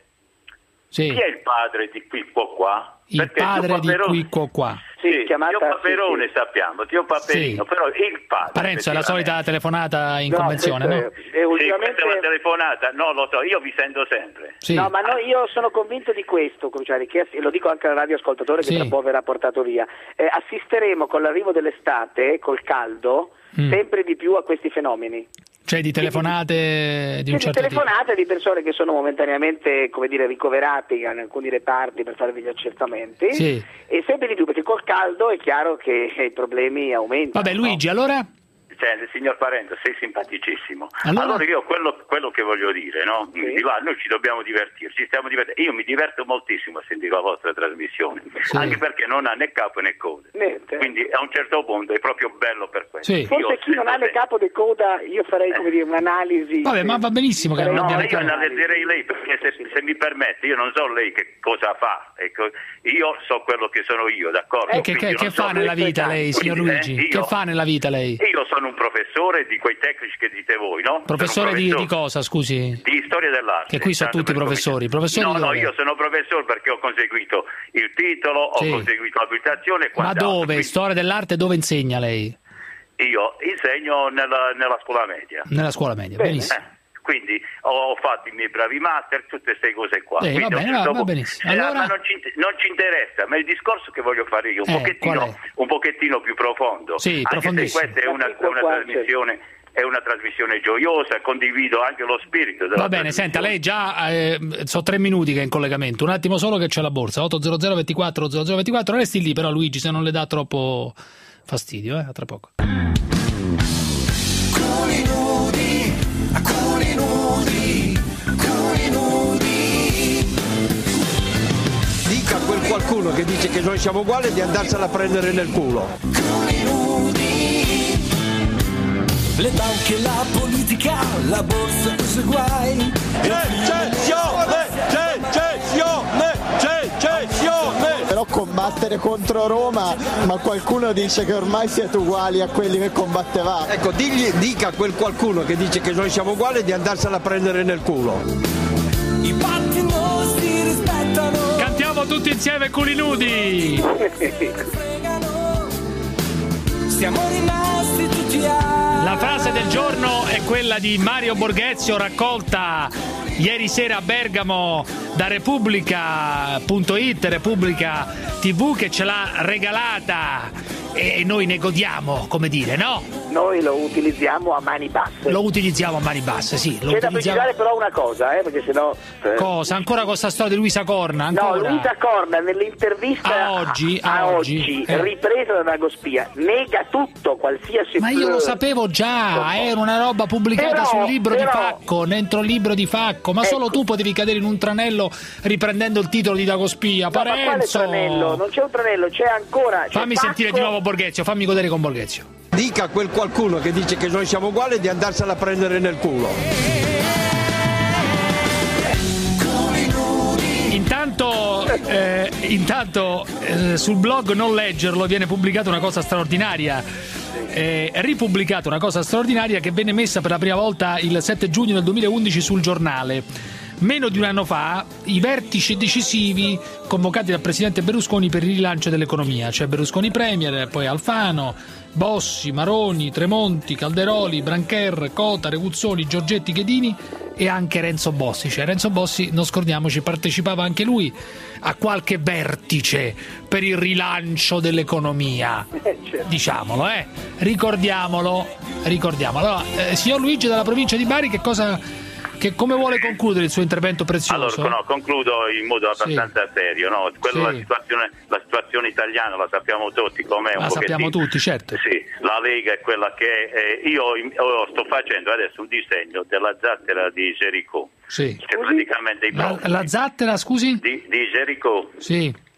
Sì. chi è il padre di Quicco qua? Il Perché padre Tio di Paperone- Quicco qua. Sì, chiamata- Tio Paperone sì, sappiamo, Tio Paperino, Sì. però il padre. Parenzo, è la solita telefonata in No, convenzione, questo no? è- è ultimamente- Sì, questa è una telefonata, no lo so, io vi sento sempre. Sì. No, ma no, io sono convinto di questo, Cruciani, che ass- e lo dico anche al radioascoltatore che Sì. tra un po' verrà portato via. Eh, assisteremo con l'arrivo dell'estate, col caldo, Mm. sempre di più a questi fenomeni. Cioè di telefonate di un Sì, di certo tipo. telefonate di persone che sono momentaneamente, come dire, ricoverate in alcuni reparti per fare degli accertamenti, Sì. e sempre di più perché col caldo è chiaro che i problemi aumentano. Vabbè, Luigi, allora? Cioè, il signor Parenzo, sei simpaticissimo. Allora? Allora, io quello, quello che voglio dire, no? Di là, noi ci dobbiamo divertire, ci stiamo divertendo. Io mi diverto moltissimo a sentire la vostra trasmissione, Sì. anche perché non ha né capo né coda. Niente. Quindi a un certo punto è proprio bello per questo. Sì. Forse Io chi non ha né sento capo né coda, io farei come dire un'analisi. Vabbè, ma va benissimo che non No, abbia io reclamato. analizzerei lei perché se, se mi permette, io non so lei che cosa fa, ecco, io so quello che sono io, d'accordo? E che, che- Quindi io che non so fa nella lei- vita lei, signor Quindi, Luigi? eh, io- Che fa nella vita lei? Io sono un professore di quei tecnici che dite voi, no? Professore Sono un di, professore di cosa, scusi? di storia dell'arte. Che qui sono tanto tutti per professori. cominciare. Professori no, di no, dove? io sono professore perché ho conseguito il titolo, ho Sì. conseguito l'abilitazione e Ma quant'altro. dove? Quindi Storia dell'arte dove insegna lei? io insegno nella, nella scuola media. Nella scuola media, benissimo. Eh, quindi ho fatto i miei bravi master, tutte queste cose qua. Eh, Quindi va a un bene, certo va- va punto- benissimo. Eh, Allora- ma non ci, non ci interessa, ma il discorso che voglio fare io, un, Eh, pochettino, qual è? un pochettino più profondo, Sì, anche se profondissimo. questa è una, è una trasmissione è una trasmissione gioiosa, condivido anche lo spirito della Va bene, senta, lei già eh, so tre minuti che è in collegamento, un attimo solo che c'è la borsa, otto zero zero ventiquattro zero zero ventiquattro, resti lì però Luigi se non le dà troppo fastidio, eh, a tra poco. Culi nudi, culi nudi, culi nudi. Dica a quel qualcuno che dice che noi siamo uguali di andarsela a prendere nel culo. Culi nudi. Le banche, la politica, la borsa, cose guai. Secessione, secessione, secessione. Però combattere contro Roma, ma qualcuno dice che ormai siete uguali a quelli che combattevate. Ecco, digli, dica a quel qualcuno che dice che noi siamo uguali di andarsela a prendere nel culo. I patti non si rispettano. Cantiamo tutti insieme culi nudi! Siamo rimasti tutti a. La frase del giorno è quella di Mario Borghezio, raccolta ieri sera a Bergamo da Repubblica punto it, Repubblica tivù, che ce l'ha regalata e noi ne godiamo, come dire, no? Noi lo utilizziamo a mani basse. Lo utilizziamo a mani basse, sì. Lo C'è da utilizziamo... precisare però una cosa, eh, perché sennò... eh. Cosa? Ancora con questa storia di Luisa Corna? No, Ancora? Luisa Corna nell'intervista A oggi, a a oggi, oggi, eh. ripresa da Dagospia, nega tutto, qualsiasi... Ma io lo pleur. sapevo già, era una roba pubblicata Però- sul libro però- di Facco, dentro il libro di Facco, ma solo tu potevi cadere in un tranello riprendendo il titolo di Dagospia, No, ma quale Parenzo! tranello? Non c'è un tranello, c'è ancora... c'è Fammi Facco- sentire di nuovo Borghezio, fammi godere con Borghezio. Dica a quel qualcuno che dice che noi siamo uguali di andarsela a prendere nel culo. Intanto, eh, intanto eh, sul blog Non Leggerlo viene pubblicata una cosa straordinaria. Eh, ripubblicata una cosa straordinaria che venne messa per la prima volta il sette giugno del duemilaundici sul Giornale. Meno di un anno fa i vertici decisivi convocati dal presidente Berlusconi per il rilancio dell'economia, cioè Berlusconi Premier, poi Alfano, Bossi, Maroni, Tremonti, Calderoli, Brancher, Cota, Reguzzoni, Giorgetti, Ghedini e anche Renzo Bossi. Cioè Renzo Bossi, non scordiamoci, partecipava anche lui a qualche vertice per il rilancio dell'economia, diciamolo, eh? ricordiamolo, ricordiamolo. Allora, eh, signor Luigi dalla provincia di Bari, che cosa... Che come vuole concludere il suo intervento prezioso? Allora, no, concludo in modo abbastanza serio. No? Quello, Sì. la, situazione, la situazione italiana la sappiamo tutti com'è. La un sappiamo pochettino. tutti, certo. Sì, la Lega è quella che è. Eh, io, io sto facendo adesso un disegno della zattera di Gericault. Sì. Che praticamente i La, profughi la zattera, scusi? di, di Gericault. Sì. Che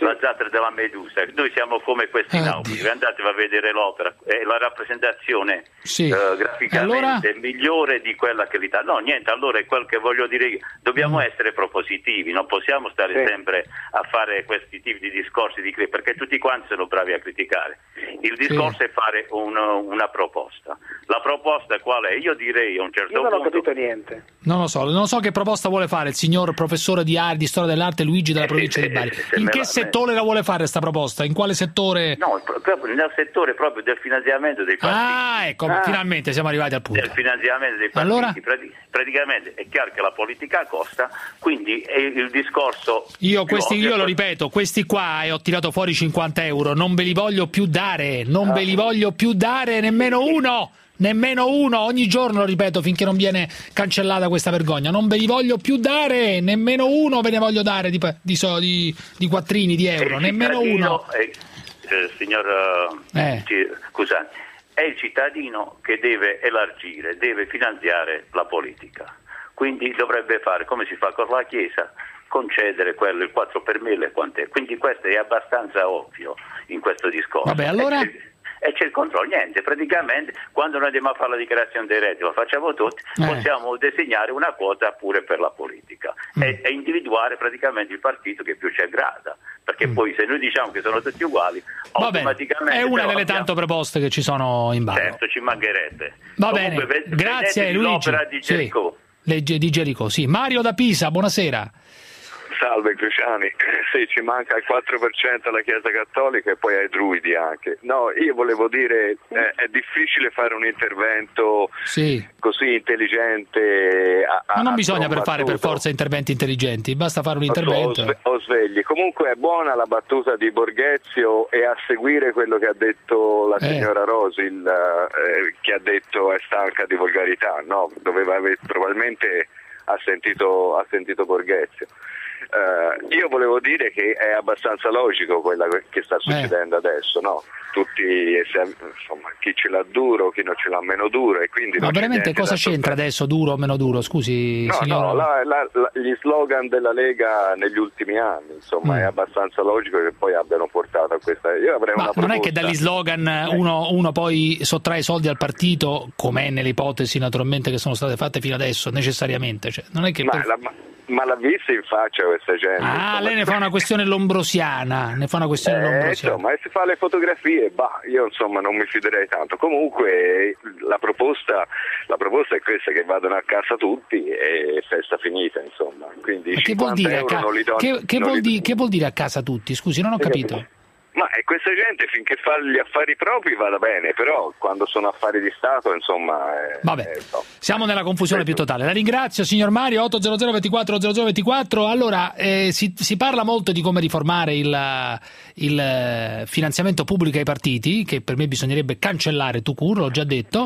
la zattera della Medusa. Noi siamo come questi Oddio. naufraghi, andatevi a vedere l'opera, è la rappresentazione Sì. eh, graficamente Allora? migliore di quella che l'Italia. No, niente, allora è quel che voglio dire io. Dobbiamo Mm. essere propositivi, non possiamo stare Sì. sempre a fare questi tipi di discorsi, di cri- perché tutti quanti sono bravi a criticare. Il discorso Sì. è fare un- una proposta. La proposta qual è? Io direi a un certo Io non ho punto... capito niente. Non lo so, non so che proposta vuole fare il signor professore di, arte, di storia dell'arte Luigi della provincia di Bari. se In me che la- settore la vuole fare sta proposta? In quale settore? No, pro- proprio nel settore proprio del finanziamento dei partiti. Ah, ecco, Ah. finalmente siamo arrivati al punto. Del finanziamento dei partiti. Allora? Prati- praticamente è chiaro che la politica costa, quindi è il discorso... Io, più questi, ovvio io lo è- ripeto, questi qua, e ho tirato fuori cinquanta euro, non ve li voglio più dare, non Ah. ve li voglio più dare nemmeno uno, nemmeno uno, ogni giorno lo ripeto finché non viene cancellata questa vergogna, non ve li voglio più dare, nemmeno uno ve ne voglio dare di, di, so- di, di quattrini, di è euro, il nemmeno cittadino- uno. è- eh, signor eh, Eh. ci- scusate, è il cittadino che deve elargire, deve finanziare la politica. Quindi dovrebbe fare come si fa con la Chiesa, concedere quello il quattro per mille quant'è. Quindi questo è abbastanza ovvio in questo discorso. Vabbè, allora? E c'è, e c'è il controllo, niente, praticamente quando noi andiamo a fare la dichiarazione dei redditi, lo facciamo tutti, Eh. possiamo disegnare una quota pure per la politica e, e individuare praticamente il partito che più ci aggrada, perché poi se noi diciamo che sono tutti uguali, Va bene, automaticamente è una però delle abbiamo- tante proposte che ci sono in ballo. Certo, ci mancherebbe. Va Comunque, bene, ve- grazie vedetevi Luigi. l'opera di Sì. Gericault. Legge di Gericault, sì. Mario da Pisa, buonasera. Salve Cruciani, sì, ci manca il quattro per cento alla Chiesa Cattolica e poi ai druidi anche. No, io volevo dire, eh, è difficile fare un intervento Sì. così intelligente. A, a, Ma non a bisogna per fare per battuto. forza interventi intelligenti, basta fare un Lo so, intervento. o sve- o svegli. Comunque è buona la battuta di Borghezio e a seguire quello che ha detto la Eh. signora Rosi, il, eh, che ha detto è stanca di volgarità, no? Doveva aver, probabilmente ha sentito, ha sentito Borghezio. Eh, io volevo dire che è abbastanza logico quello che sta succedendo adesso, no? Tutti, insomma, chi ce l'ha duro, chi non ce l'ha meno duro e quindi Ma non c'è veramente niente cosa da c'entra adesso, duro o meno duro? Scusi, No, signor... no, la- la- la- gli slogan della Lega negli ultimi anni, insomma, Mm. è abbastanza logico che poi abbiano portato a questa. Io avrei Ma una non è che proposta. dagli slogan uno, uno poi sottrae soldi al partito, com'è nelle ipotesi naturalmente che sono state fatte fino adesso, necessariamente. Cioè, non è che Ma, per- la- ma- ma l'ha vista in faccia questa gente? Ah, insomma. lei ne fa una questione lombrosiana, ne fa una questione Eh, lombrosiana. insomma, e si fa le fotografie, bah, io insomma non mi fiderei tanto. Comunque la proposta, la proposta è questa, che vadano a casa tutti e festa finita, insomma. Quindi Ma che vuol, cinquanta dire a euro ca- non li do- che, che non vuol li- di- che vuol dire a casa tutti? Scusi, non ho capito. Ma è questa gente finché fa gli affari propri vada bene, però quando sono affari di Stato, insomma... eh, Vabbè, eh, no. siamo nella confusione più totale. La ringrazio, signor Mario. otto zero zero ventiquattro zero zero ventiquattro. Allora, eh, si, si parla molto di come riformare il, il eh, finanziamento pubblico ai partiti, che per me bisognerebbe cancellare tout court, l'ho già detto.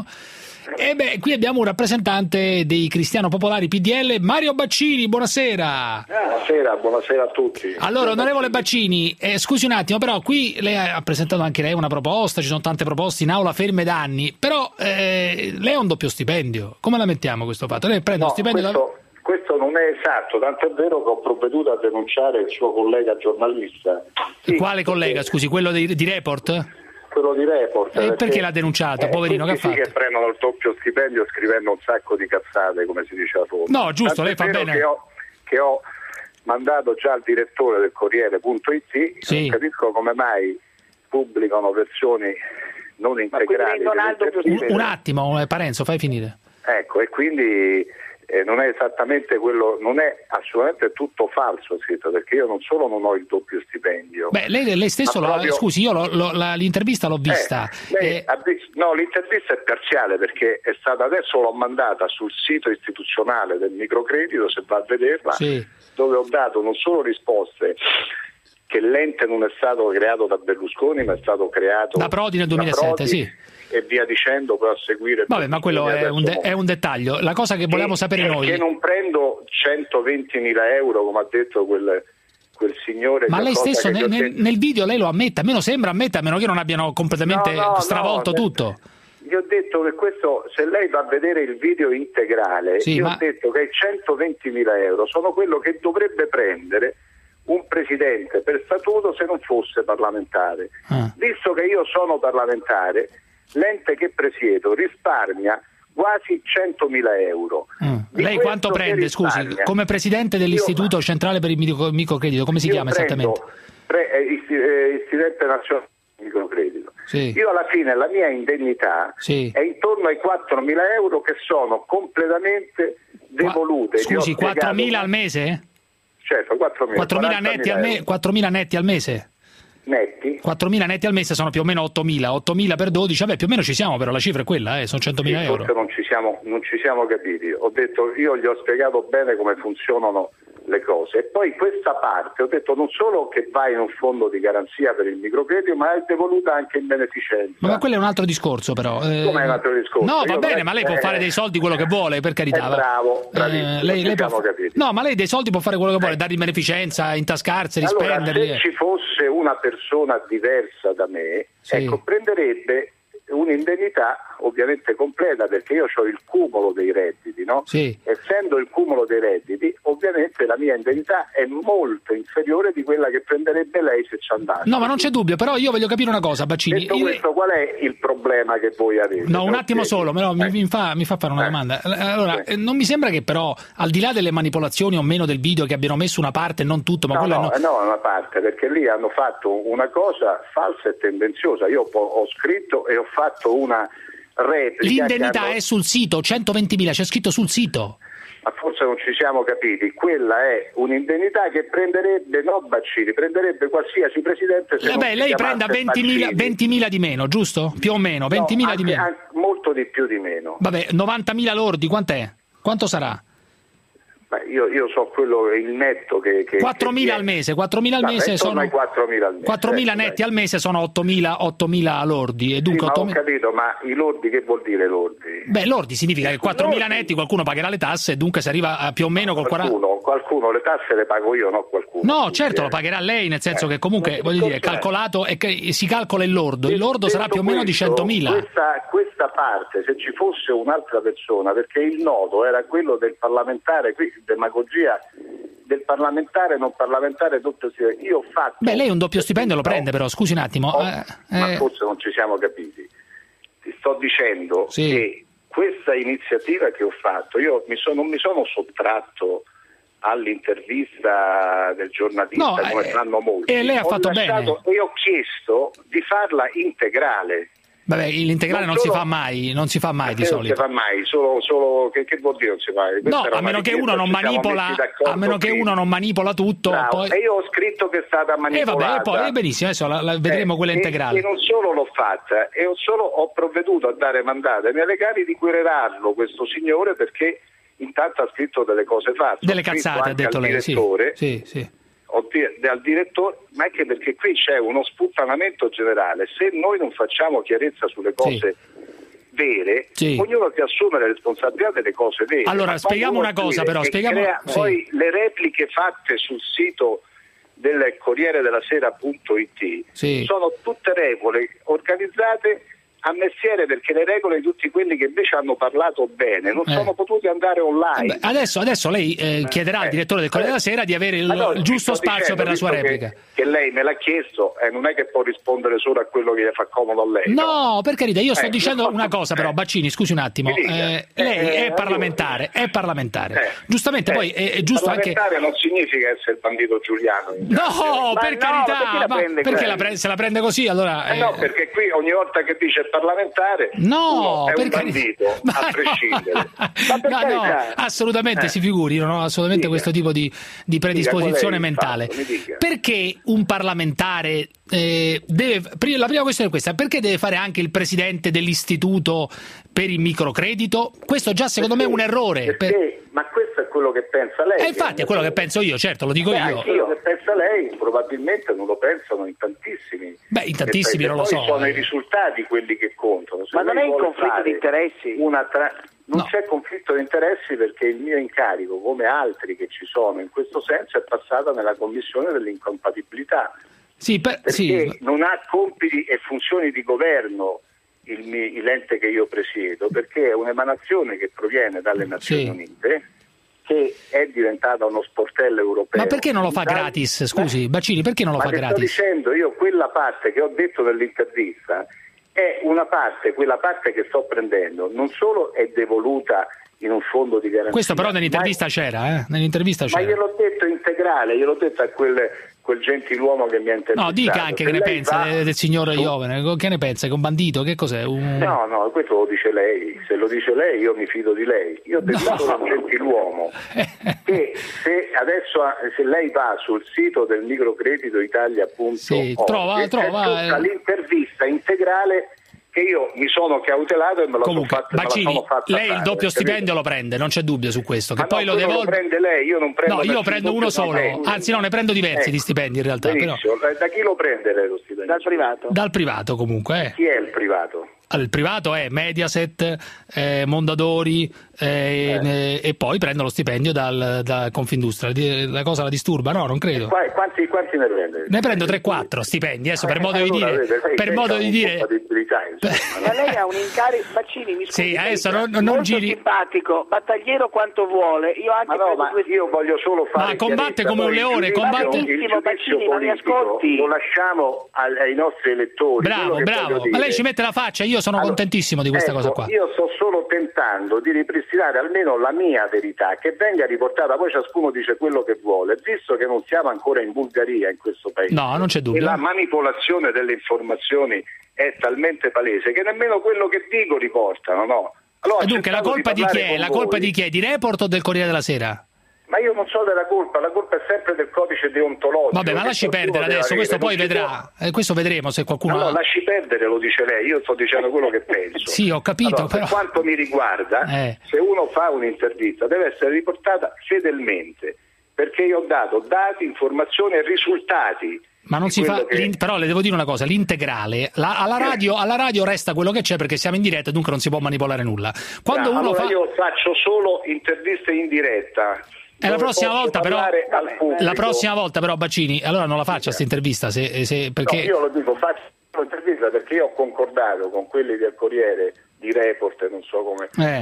E beh, qui abbiamo un rappresentante dei Cristiano Popolari P D L, Mario Baccini, buonasera. Buonasera, buonasera a tutti. Allora, onorevole Baccini, eh, scusi un attimo, però qui lei ha presentato anche lei una proposta, ci sono tante proposte in aula ferme da anni, però eh, lei ha un doppio stipendio, come la mettiamo questo fatto? Lei prende No, lo stipendio questo, questo non è esatto, tanto è vero che ho provveduto a denunciare il suo collega giornalista. da... Quale collega, scusi, quello di, di Report? Quello di Report. E perché l'ha denunciato, poverino, che ha questi sì fatto? che prendono il doppio stipendio scrivendo un sacco di cazzate, come si dice a Roma. No, giusto, Tanto lei è fa vero bene. Che ho, che ho mandato già al direttore del Corriere punto it, Sì. non capisco come mai pubblicano versioni non integrali. Un, un attimo, eh, Parenzo, fai finire. Ecco, e quindi eh, non è esattamente quello, non è assolutamente tutto falso scritto, perché io non solo non ho il doppio stipendio. Beh, lei, lei stesso, ma lo- proprio- scusi, io lo- lo- la- l'intervista l'ho vista. Eh, lei Eh, ha visto- no, l'intervista è parziale perché è stata, adesso l'ho mandata sul sito istituzionale del microcredito, se va a vederla, Sì. dove ho dato non solo risposte che l'ente non è stato creato da Berlusconi, ma è stato creato Da Prodi nel duemilasette, Prodi, sì. e via dicendo, poi a seguire. Vabbè, ma quello è un, de- è un dettaglio. La cosa che volevamo sapere Che- noi... che non prendo centoventimila euro, come ha detto quel, quel signore. Ma lei Giacosa, stesso che nel, gli ho nel- detto- nel video lei lo ammette, a me lo sembra, ammette, a meno che non abbiano completamente No, no, stravolto no, tutto. Gli ho detto che questo, se lei va a vedere il video integrale, Sì, io ma- ho detto che i centoventimila euro sono quello che dovrebbe prendere un presidente per statuto se non fosse parlamentare. Ah. Visto che io sono parlamentare, l'ente che presiedo risparmia quasi centomila euro. Mm. Lei quanto prende, scusi, come presidente dell'Istituto io, Centrale per il Microcredito, come si chiama esattamente? Pre, eh, Istituto Nazionale per il Microcredito. Sì. Io alla fine la mia indennità sì. è intorno ai quattromila euro che sono completamente devolute. Qua, scusi, quattromila al mese? Certo, quattromila. quattromila netti, al me- quattromila netti al mese? Netti? quattromila netti al mese sono più o meno ottomila, ottomila per dodici, vabbè più o meno ci siamo, però la cifra è quella, eh, sono centomila sì, euro. Forse non ci siamo, non ci siamo capiti, ho detto, io gli ho spiegato bene come funzionano le cose e poi questa parte ho detto non solo che va in un fondo di garanzia per il microcredito ma è devoluta anche in beneficenza. Ma, ma quello è un altro discorso però. Eh... Come è un altro discorso? No, va io bene, è... ma lei può fare dei soldi quello che vuole, per carità. È bravo, bravissimo, eh, lei, lei può... capiti. No, ma lei dei soldi può fare quello che vuole, darli in beneficenza, intascarseli, allora, spenderli. Se ci fosse una persona diversa da me, sì. ecco, prenderebbe un'indennità ovviamente completa perché io ho il cumulo dei redditi, no? Sì. Essendo il cumulo dei redditi, ovviamente la mia indennità è molto inferiore di quella che prenderebbe lei se ci andasse. No, ma non c'è dubbio, però io voglio capire una cosa, Baccini. Detto questo, qual è il problema che voi avete? No, un attimo solo, però eh. mi, fa, mi fa fare una eh. domanda. Allora, eh. non mi sembra che però, al di là delle manipolazioni o meno del video che abbiano messo una parte, non tutto, ma no, quella no, no... no, una parte, perché lì hanno fatto una cosa falsa e tendenziosa. Io ho scritto e ho fatto una replica. L'indennità hanno... è sul sito, centoventimila, c'è scritto sul sito. Ma forse non ci siamo capiti, quella è un'indennità che prenderebbe, no Baccini, prenderebbe qualsiasi presidente se eh beh, lei prenda ventimila di meno, giusto? Più o meno, ventimila no, anche, di meno. Anche, molto di più di meno. Vabbè, novantamila lordi, quant'è? Quanto sarà? Beh, io, io so quello, il netto che... che quattromila che al mese, quattromila al Vabbè, mese sono... quattromila al mese. quattromila ecco, netti dai. al mese sono ottomila, ottomila lordi. E dunque sì, ma ottomila... ho capito, ma i lordi che vuol dire lordi? Beh, lordi significa che quattromila netti qualcuno pagherà le tasse e dunque si arriva a più o meno col qualcuno, quaranta... qualcuno le tasse le pago io, no qualcuno. No, certo, lo pagherà lei, nel senso eh, che comunque, voglio dire, è calcolato e che si calcola il lordo. Il lordo sarà più o meno di centomila. Questa, questa parte, se ci fosse un'altra persona, perché il nodo era quello del parlamentare, qui demagogia del parlamentare, non parlamentare, doppio stipendio. Io ho fatto... Beh, lei un doppio stipendio lo prende però, scusi un attimo. Ho, eh, ma eh... forse non ci siamo capiti. Ti sto dicendo sì. che questa iniziativa che ho fatto, io mi sono, non mi sono sottratto all'intervista del giornalista, no, come eh, fanno molti. E lei ha ho fatto lasciato, bene. E ho chiesto di farla integrale. Vabbè, l'integrale non, non solo, si fa mai, non si fa mai di solito. Non si fa mai, solo, solo che, che vuol dire non si fa mai? No, a meno che uno non manipola, a meno che uno non manipola tutto. Poi... E io ho scritto che è stata manipolata. E vabbè, poi, benissimo, adesso la, la vedremo eh, quella e, integrale. E non solo l'ho fatta, e ho solo ho provveduto a dare mandato ai miei legali di querelarlo questo signore perché intanto ha scritto delle cose false. Delle cazzate, ha detto lei, sì, sì, sì. Al direttore, ma anche perché qui c'è uno sputtanamento generale. Se noi non facciamo chiarezza sulle cose sì. vere, sì. ognuno si assume le responsabilità delle cose vere. Allora, ma spieghiamo una cosa però, spieghiamo... Crea, sì. Poi le repliche fatte sul sito del Corriere della Sera punto it sì. sono tutte regole organizzate a mestiere, perché le regole di tutti quelli che invece hanno parlato bene non eh. sono potuti andare online. Vabbè, adesso, adesso lei eh, chiederà eh. al direttore del Corriere eh. della Sera di avere il, no, il giusto spazio per la sua replica. Che, che lei me l'ha chiesto e eh, non è che può rispondere solo a quello che gli fa comodo a lei. No, no? per carità, io sto eh, dicendo io una cosa però, Baccini, scusi un attimo. Eh, lei eh, è parlamentare, è parlamentare. Eh. Giustamente poi è, è giusto anche... Parlamentare non significa essere il bandito Giuliano. No, ma per no, carità, perché, la ma perché la pre- se la prende così allora... Eh, no, perché qui ogni volta che dice parlamentare... No, è per un bandito, ma a prescindere. No, ma per no, no, assolutamente eh. si figuri, non ho assolutamente dica. questo tipo di, di predisposizione dica, mentale. Perché un parlamentare eh, deve, la prima questione è questa, perché deve fare anche il presidente dell'istituto per il microcredito? Questo già secondo perché, me è un errore. Perché, per... Ma questo è quello che pensa lei. E infatti è quello che penso io, certo, lo dico Beh, io. Quello che pensa lei probabilmente non lo pensano in tantissimi. Beh, in tantissimi non lo so. Sono eh. i risultati quelli che contano. Se ma non è in conflitto di interessi? Una tra... Non no. c'è conflitto di interessi perché il mio incarico, come altri che ci sono in questo senso, è passato nella commissione dell'incompatibilità. Sì, per... perché sì. non ha compiti e funzioni di governo il, l'ente che io presiedo, perché è un'emanazione che proviene dalle Nazioni sì. Unite, che è diventata uno sportello europeo. Ma perché non lo fa gratis? Scusi, Baccini, perché non lo Ma fa te gratis? sto dicendo io, quella parte che ho detto nell'intervista è una parte, quella parte che sto prendendo non solo è devoluta in un fondo di garanzia. Questo però nell'intervista ma, c'era, eh? Nell'intervista c'era. Ma gliel'ho detto integrale, gliel'ho detto a quel, quel gentiluomo che mi ha intervistato. No, dica anche Se che ne lei pensa va- del signor Iovene, che ne pensa? Che un bandito, che cos'è? Un... No, no, questo lo dice lei, se lo dice lei io mi fido di lei. Io ho detto No. a un gentiluomo che se adesso se lei va sul sito del microcreditoitalia punto org Sì, trova- c'è trova, tutta eh. l'intervista integrale che io mi sono cautelato e me la Comunque, sono fatta, me la Baccini, sono fatta lei il fare, doppio capito? stipendio lo prende, non c'è dubbio su questo, che Ma poi no, lo quello devolve. prende lei, io non prendo No, io nessun prendo uno doppio solo, stipendio. anzi no, ne prendo diversi Ecco. di stipendi in realtà, però. Benissimo. Da chi lo prende lei lo stipendio? Dal privato. Dal privato comunque, eh. Chi è il privato? Allora, il privato è Mediaset, eh, Mondadori eh, eh, e poi prendo lo stipendio dal, da Confindustria. Di- La cosa la disturba? No, non credo. Qua- Quanti, quanti ne prende? Ne prendo tre quattro stipendi, adesso per Eh, modo di allora, dire, vede, lei per cerca modo di dire, incompatibilità, insomma, Ma lei ha un incarico, Baccini, mi scusi, Sì, lei adesso è non- non molto giri- simpatico, battagliero quanto vuole, io anche Ma no, prendo ma due io voglio solo fare Ma combatte chiarezza, come un poi il leone, giudizio- combatte- il Benissimo, giudizio Baccini, ma mi politico ascolti? lo lasciamo ai, ai nostri elettori. bravo, Quello che bravo, voglio ma dire- lei ci mette la faccia, io sono Allora, contentissimo di questa ecco, cosa qua. Io sto solo tentando di ripristinare almeno la mia verità, che venga riportata, poi ciascuno dice quello che vuole, visto che non siamo ancora in Bulgaria in questo paese. No, non c'è E dubbio. la manipolazione delle informazioni è talmente palese che nemmeno quello che dico riportano, no? Allora, E dunque la cercavo colpa di chi parlare è? con La voi. colpa di chi è? Di Report o del Corriere della Sera? Ma io non so della colpa, la colpa è sempre del codice deontologico. Vabbè, ma che lasci qualcuno perdere deve adesso, avere, questo poi non si vedrà, eh, questo vedremo se può- qualcuno... Allora, ha- lasci perdere, lo dice lei, io sto dicendo quello che penso. Sì, ho capito, Allora, però... per quanto mi riguarda, Eh. se uno fa un'intervista deve essere riportata fedelmente, perché io ho dato dati, informazioni e risultati. Ma non di si fa, quello che- l'in- però le devo dire una cosa, l'integrale, la- alla, radio, alla radio resta quello che c'è perché siamo in diretta e dunque non si può manipolare nulla. Quando Ah, uno allora fa... io faccio solo interviste in diretta. E la dove prossima posso volta però, parlare al pubblico. la prossima volta però Baccini, allora non la faccia questa intervista, se, se- perché... No, io lo dico, faccio un'intervista perché io ho concordato con quelli del Corriere, di Report, non so come, Eh.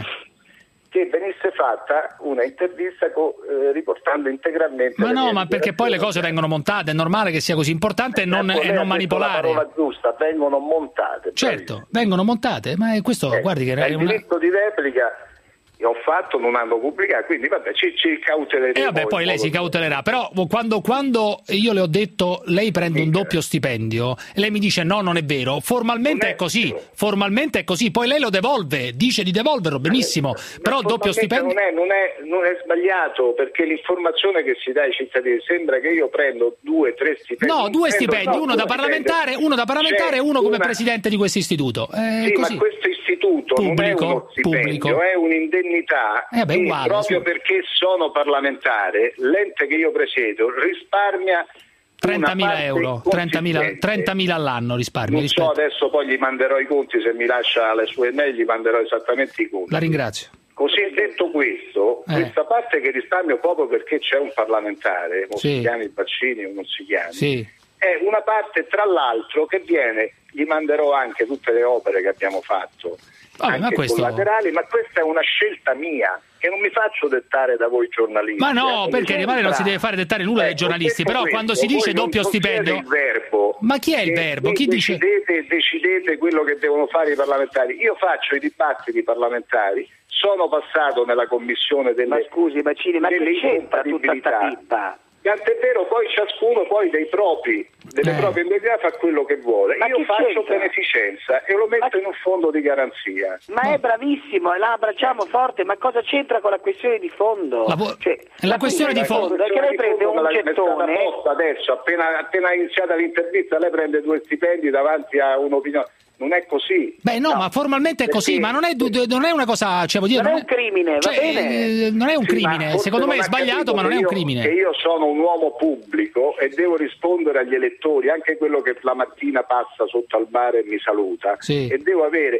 che venisse fatta una intervista co- eh, riportando integralmente. Ma le no, mie ma perché poi le cose dichiarazioni. vengono montate, è normale che sia così importante e non, Ecco, e lei non ha detto la manipolare. parola giusta, vengono montate. Certo, vengono montate, ma è questo, Eh, guardi che ma è il una... diritto di replica ho fatto, non hanno pubblicato, quindi vabbè ci, ci cauteleremo. E vabbè, in poi lei modo- si cautelerà, però quando, quando io le ho detto lei prende un doppio stipendio, lei mi dice no, non è vero, formalmente Non è è così, vero. formalmente è così, poi lei lo devolve, dice di devolverlo, benissimo, però il doppio stipendio... Non è, non, è, non è sbagliato, perché l'informazione che si dà ai cittadini sembra che io prendo due, tre stipendi. No, due Prendo- stipendi, no, uno da due parlamentare, stipendi. uno da parlamentare e C'è uno come una- presidente di questo istituto. È Sì, così. ma questo istituto non è Pubblico, uno stipendio, pubblico. è un'indennità Eh, beh, che uguale, proprio sì. perché sono parlamentare, l'ente che io presiedo risparmia trentamila una parte euro, trentamila, consistente. trentamila all'anno risparmio. Non so, rispetto. adesso poi gli manderò i conti, se mi lascia le sue email gli manderò esattamente i conti. La ringrazio. Così detto questo, Eh. questa parte che risparmio proprio perché c'è un parlamentare, non Sì. si chiami Baccini o non si chiami, Sì. è una parte tra l'altro che viene, gli manderò anche tutte le opere che abbiamo fatto, Vabbè, ma anche questo- collaterali, ma questa è una scelta mia, che non mi faccio dettare da voi giornalisti. Ma no, Eh, perché mi Rimane non si sembra- deve fare dettare nulla dai Ecco, giornalisti, detto però questo, quando si dice voi non doppio possiede stipendio... il verbo, Ma chi è il che- verbo? che Chi dice... decidete, decidete quello che devono fare i parlamentari. Io faccio i dibattiti parlamentari, sono passato nella commissione delle Ma scusi Baccini, ma che delle c'entra tutta incompatibilità. sta pippa? Tant'è vero, poi ciascuno poi dei propri, delle Eh. proprie indennità fa quello che vuole. Ma Io che faccio c'entra? beneficenza e lo metto in un fondo di garanzia. Ma è bravissimo, e la abbracciamo forte, ma cosa c'entra con la questione di fondo? La vo- Cioè, la questione di fondo- è che lei prende un Me la- mi è stata gettone, posta adesso, appena, appena iniziata l'intervista, lei prende due stipendi davanti a un'opinione. Non è così. Beh no, ma formalmente è così, Perché- ma non è, du- non è una cosa... Cioè, vuol dire, non è un crimine, va cioè, bene? eh, non è un Sì, crimine, ma forse secondo me è non ha sbagliato, capito ma non che è un io- crimine. Che io sono un uomo pubblico e devo rispondere agli elettori, anche quello che la mattina passa sotto al bar e mi saluta, Sì. e devo avere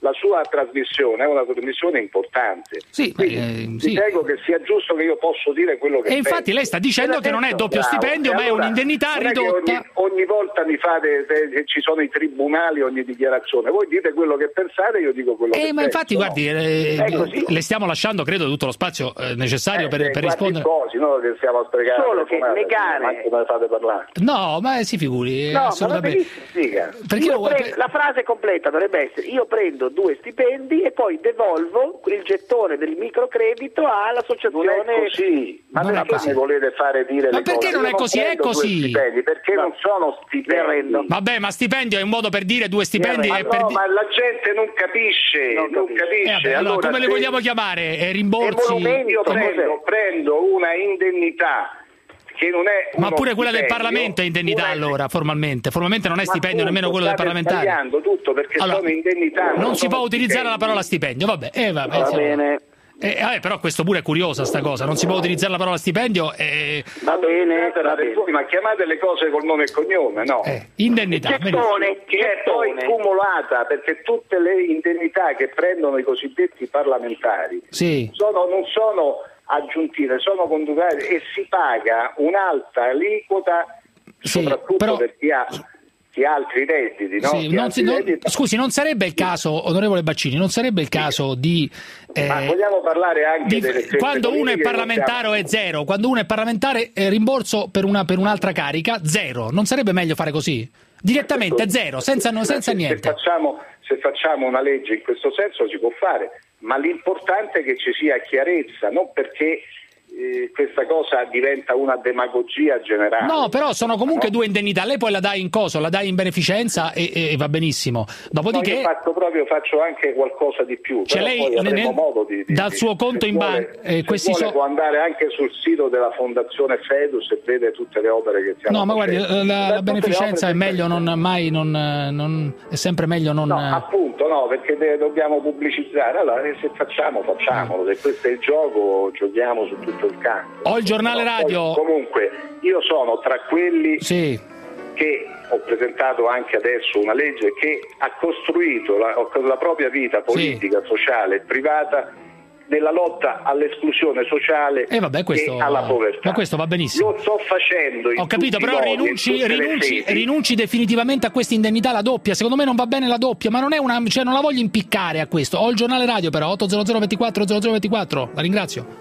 la sua trasmissione è una trasmissione importante. Sì, quindi eh, sì. Prego che sia giusto che io posso dire quello che e infatti penso. lei sta dicendo che non è doppio Bravo. stipendio, E ma allora, è un'indennità non è che ridotta. Ogni, ogni volta mi fate, se ci sono i tribunali, ogni dichiarazione, voi dite quello che pensate, io dico quello Eh, che ma penso. infatti, no? guardi, eh, È così. le stiamo lasciando, credo, tutto lo spazio eh, necessario Eh, per, eh, per guardi rispondere. Cosi, no, che stiamo a sprecare. Solo che negare- Manco me ne fate parlare. No, ma si figuri, eh, No, ma va assolutamente. benissimo, Figa. Perché Io lo- prendo- la frase completa dovrebbe essere: io prendo due stipendi e poi devolvo il gettone del microcredito all'associazione. Non è così, ma Non è perché così. mi volete fare dire Ma le perché cose? non Io è così? È prendo due così. stipendi, perché No. non sono stipendi. Vabbè, ma stipendio è un modo per dire due stipendi Ma e no, per di- ma la gente non capisce, Non non, capisce. capisce. Eh, vabbè, allora, come le se- vogliamo chiamare? Eh, rimborsi? Emolumenti, io Emo- prendo, prendo una indennità che non è Ma uno pure quella del stipendio, Parlamento è indennità, una- allora, formalmente. Formalmente non è Ma stipendio appunto, nemmeno quello del state parlamentare. sbagliando tutto perché Allora, sono indennità. non si sono può utilizzare stipendi. la parola stipendio, vabbè. Eh, vabbè, Va insomma. bene, Eh, vabbè, però questo pure è curiosa sta cosa, non si può utilizzare la parola stipendio e Va bene, va bene. Ma chiamate le cose col nome e cognome, no? eh, indennità. gettone, Che è poi gettone. cumulata, perché tutte le indennità che prendono i cosiddetti parlamentari Sì. sono, non sono aggiuntive, sono conduttate e si paga un'alta aliquota Sì, soprattutto però- per chi ha, chi ha altri redditi, no? Sì, Chi ha non si- altri non- redditi. scusi, non sarebbe il caso, onorevole Baccini, non sarebbe il caso di, eh, Ma vogliamo parlare anche di- delle scelte quando uno è politiche, parlamentare o è zero, quando uno è parlamentare eh, rimborso per, una, per un'altra carica zero, non sarebbe meglio fare così? Direttamente zero, senza, no- senza se, niente. Se facciamo, se facciamo una legge in questo senso si può fare, ma l'importante è che ci sia chiarezza, non perché eh, questa cosa diventa una demagogia generale. No, però sono comunque No? due indennità, lei poi la dai in coso, la dai in beneficenza e, e- e va benissimo. No, Dopodiché io faccio proprio faccio anche qualcosa di più. Cioè però lei poi avremo nel- modo di, di- dal di- suo conto se in vuole- banca, eh, se questi vuole so- può andare anche sul sito della Fondazione Fedus e vede tutte le opere che stiamo no, ma guardi, facendo. la, la Tutte le beneficenza è opere che- meglio non mai non, non è sempre meglio non No, appunto no, perché de- dobbiamo pubblicizzare. Allora, eh, se facciamo, facciamolo. Se questo è il gioco, giochiamo su tutto il campo. Ho il giornale No, radio. poi, comunque, io sono tra quelli Sì. che ho presentato anche adesso una legge che ha costruito la, la propria vita politica, sociale e privata nella lotta all'esclusione sociale E vabbè, questo, e alla povertà. ma questo va benissimo. Lo sto facendo in Ho capito, tutti però i modi, in rinunci, tutte le rinunci, sedi. rinunci definitivamente a questa indennità, la doppia. Secondo me non va bene la doppia, ma non è una, cioè non la voglio impiccare a questo. Ho il giornale radio però otto zero zero ventiquattro zero zero ventiquattro. La ringrazio.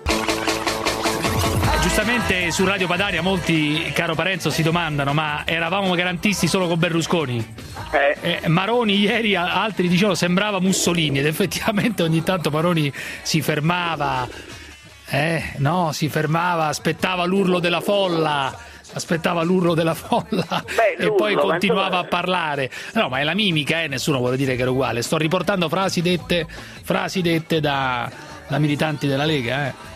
Giustamente su Radio Padania molti, caro Parenzo, si domandano: ma eravamo garantisti solo con Berlusconi? Eh. Eh, Maroni ieri, a- altri dicevano sembrava Mussolini, ed effettivamente ogni tanto Maroni si fermava, eh, no, si fermava, aspettava l'urlo della folla, aspettava l'urlo della folla Beh, e l'urlo, poi ma continuava insomma- a parlare. No, ma è la mimica, eh, nessuno vuole dire che era uguale. Sto riportando frasi dette, frasi dette da, da militanti della Lega, eh.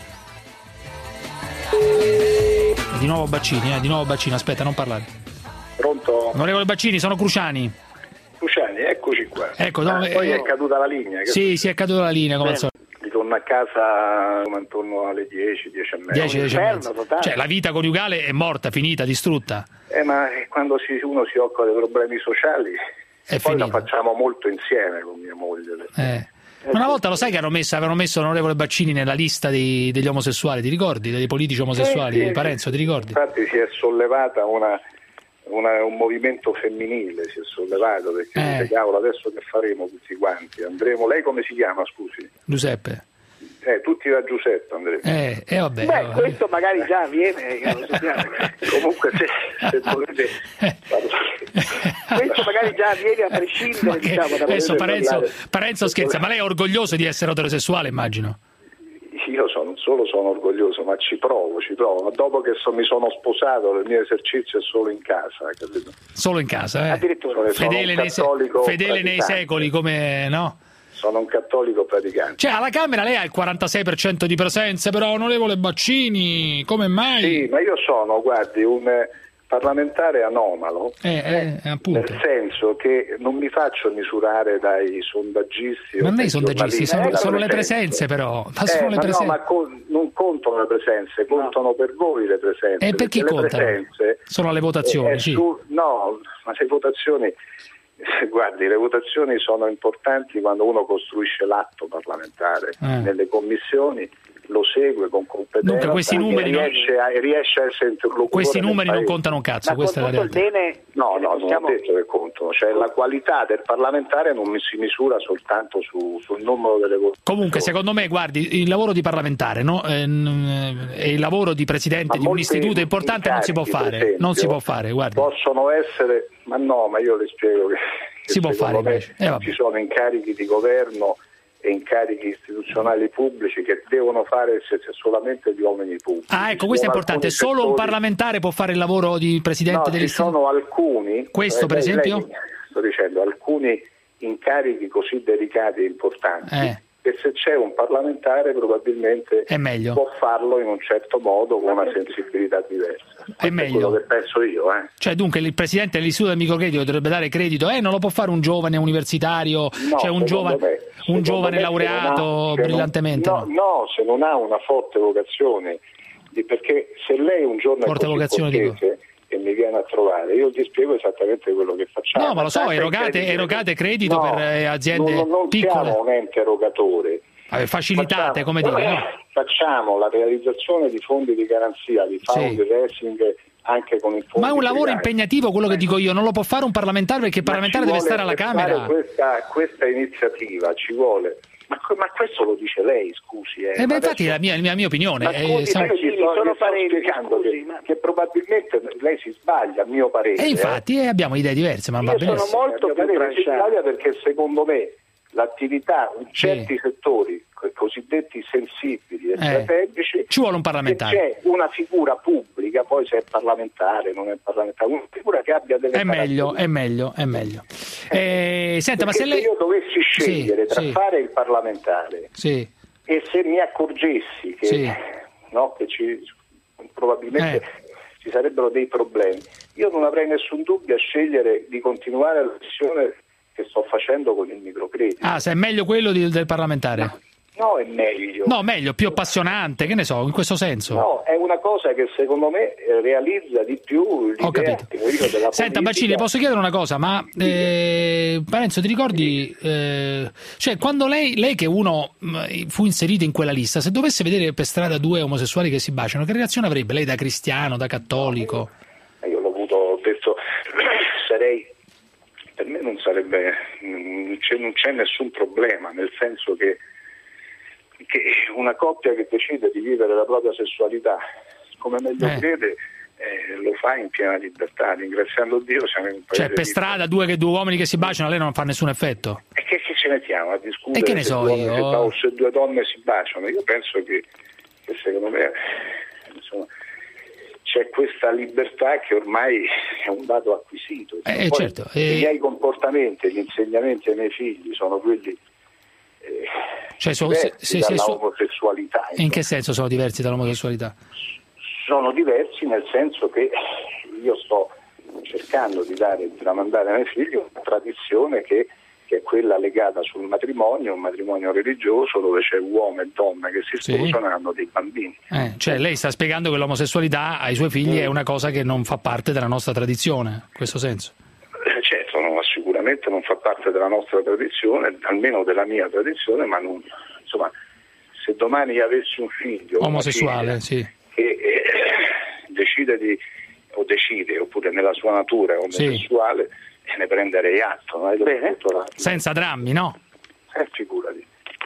Di nuovo Baccini, eh, di nuovo Baccini, aspetta, non parlare. Pronto? Onorevole Baccini, sono Cruciani. Cruciani, eccoci qua. Ecco, no, Ah, poi eh, è caduta la linea. Che Sì, si è caduta la linea come al solito. Ritorno a casa come intorno alle dieci, dieci e mezza. dieci, dieci e Inferno mezza. totale. Cioè la vita coniugale è morta, finita, distrutta. Eh, ma quando si- uno si occupa dei problemi sociali, È poi finita. la facciamo molto insieme con mia moglie. Eh. Ma una volta lo sai che hanno messo, avevano messo l'onorevole Baccini nella lista dei- degli omosessuali, ti ricordi? Dei politici omosessuali, Sì, sì, Parenzo, ti ricordi? Infatti si è sollevata una, una- un movimento femminile, si è sollevato perché Eh. dice, cavolo, adesso che faremo tutti quanti? Andremo, lei come si chiama, scusi? Giuseppe. Eh, tutti da Giuseppe andremo. Eh, eh vabbè. Beh, vabbè. questo magari già avviene, che non sappiamo. Comunque se, se volete... Questo magari già avviene a prescindere, Che- diciamo, da adesso volere Parenzo, parlare. Parenzo scherza, ma lei è orgoglioso di essere eterosessuale, immagino. Io sono, non solo sono orgoglioso, ma ci provo, ci provo. Ma dopo che so- mi sono sposato, il mio esercizio è solo in casa, capito? Solo in casa, eh. Addirittura. Sono Fedele, un nei, se- cattolico fedele nei praticante. secoli, come no? Sono un cattolico praticante. Cioè, alla Camera lei ha il quarantasei per cento di presenze, però onorevole Baccini, come mai? Sì, ma io sono, guardi, un eh, parlamentare anomalo, Eh, eh, appunto. nel senso che non mi faccio misurare dai sondaggisti. Ma o non dai i sondaggisti, giornalisti, sono, la sono le presenza. presenze però. Ma Eh, sono le ma presenze. no, ma con- non contano le presenze, contano per voi le presenze. E per chi perché le contano? presenze, Sono le votazioni, eh, sì. su- no, ma le votazioni Guardi, le votazioni sono importanti quando uno costruisce l'atto parlamentare Eh. nelle commissioni, lo segue con competenza. Dunque questi numeri e non- riesce, a, e riesce a essere interlocutore Questi del numeri non paese. contano un cazzo, Ma questa è la con tutto realtà. il bene, no, no, non ho detto che contano, cioè la qualità del parlamentare non si misura soltanto su, sul numero delle votazioni. Comunque, secondo me, guardi, il lavoro di parlamentare, no? Eh, n- e il lavoro di presidente Ma di un molti istituto importante non si può incarichi, per fare, esempio, non si può fare, guardi. Possono essere, ma no, ma io le spiego che, che Si può fare, secondo me invece. Eh, vabbè. ci sono incarichi di governo e incarichi istituzionali pubblici che devono fare se- se solamente gli uomini pubblici. Ah, ecco, questo è Ci sono importante. alcuni Solo un settori- parlamentare può fare il lavoro di presidente No, ci dell'istituto? sono alcuni, Questo, eh, per lei- esempio? lei- sto dicendo, alcuni incarichi così delicati e importanti, Eh. che se c'è un parlamentare probabilmente È meglio. può farlo in un certo modo con una sensibilità diversa. Questo È meglio. quello che penso io, eh. Cioè, dunque, il presidente dell'istituto del microcredito dovrebbe dare credito, eh, non lo può fare un giovane universitario, No, cioè un secondo giovane, me- un secondo giovane me laureato se non ha- se brillantemente. non- no, no, se non ha una forte vocazione, di- perché se lei un giorno Forte è così vocazione, dico. cortese e mi viene a trovare, io gli spiego esattamente quello che facciamo. No, ma lo so, Tanto è erogate, incredibile. erogate credito No, per eh, aziende non, non piccole. siamo un ente erogatore. Vabbè, facilitate, Facciamo- come dire, no? Facciamo la realizzazione di fondi di garanzia, di fundraising anche con il fondo. Ma è un lavoro impegnativo quello che dico io, non lo può fare un parlamentare perché il parlamentare deve stare alla Camera. Questa, questa iniziativa ci vuole. Ma, co- ma questo lo dice lei, scusi. Eh, Eh, beh, Ma infatti è adesso- la mia, la mia opinione. Ma eh, scusi, sa- io gli sto, sono spiegando che, che probabilmente lei si sbaglia, a mio parere. E infatti eh, abbiamo idee diverse, ma va Io benissimo. sono molto più tranquillo perché secondo me l'attività in certi settori co- cosiddetti sensibili e strategici ci vuole un se parlamentare. c'è una figura pubblica, poi se è parlamentare non è parlamentare, una figura che abbia delle È meglio, è meglio, è meglio. Eh, senta, ma se Perché lei... io dovessi scegliere Sì, tra sì. fare il parlamentare Sì, e se mi accorgessi che, Sì. no, che ci, probabilmente Eh. ci sarebbero dei problemi, io non avrei nessun dubbio a scegliere di continuare la missione che sto facendo con il microcredito. ah, se è meglio quello di- del parlamentare? No, è meglio. No, meglio, più appassionante, che ne so, in questo senso. No, è una cosa che secondo me eh, realizza di più Ho l'idea capito. che io della Senta politica. Bacini, posso chiedere una cosa, ma eh, Parenzo, ti ricordi, eh, cioè quando lei, lei che uno mh, fu inserito in quella lista, se dovesse vedere per strada due omosessuali che si baciano, che reazione avrebbe lei da cristiano, da cattolico? Io l'ho avuto, ho detto, sarei, per me non sarebbe, non c'è, non c'è nessun problema, nel senso che, che una coppia che decide di vivere la propria sessualità come meglio Eh. crede, eh, lo fa in piena libertà, ringraziando Dio siamo in un paese Cioè per libero. strada due, che due uomini che si baciano a lei non fa nessun effetto? E che, che ce mettiamo a discutere E che ne se, so due, io? se, o se due donne si baciano? Io penso che, che secondo me insomma, c'è questa libertà che ormai è un dato acquisito. Eh, Poi certo, i eh. miei comportamenti, gli insegnamenti ai miei figli sono quelli eh, Cioè, so- diversi se- se- se- dalla so- omosessualità. In che senso sono diversi dall'omosessualità? Sono diversi nel senso che io sto cercando di dare, di tramandare ai miei figli una tradizione che, che è quella legata sul matrimonio, un matrimonio religioso dove c'è uomo e donna che si Sì. sposano e hanno dei bambini. Eh, cioè lei sta spiegando che l'omosessualità ai suoi figli è una cosa che non fa parte della nostra tradizione, in questo senso? Eh, Certo, no, sicuramente non fa parte della nostra tradizione, almeno della mia tradizione, ma non, insomma, se domani avessi un figlio Omosessuale, una sì. figlia, che eh, decide di, o decide, oppure nella sua natura è omosessuale, e ne prenderei atto. No? Bene. La... Senza drammi, no? Eh, figurati.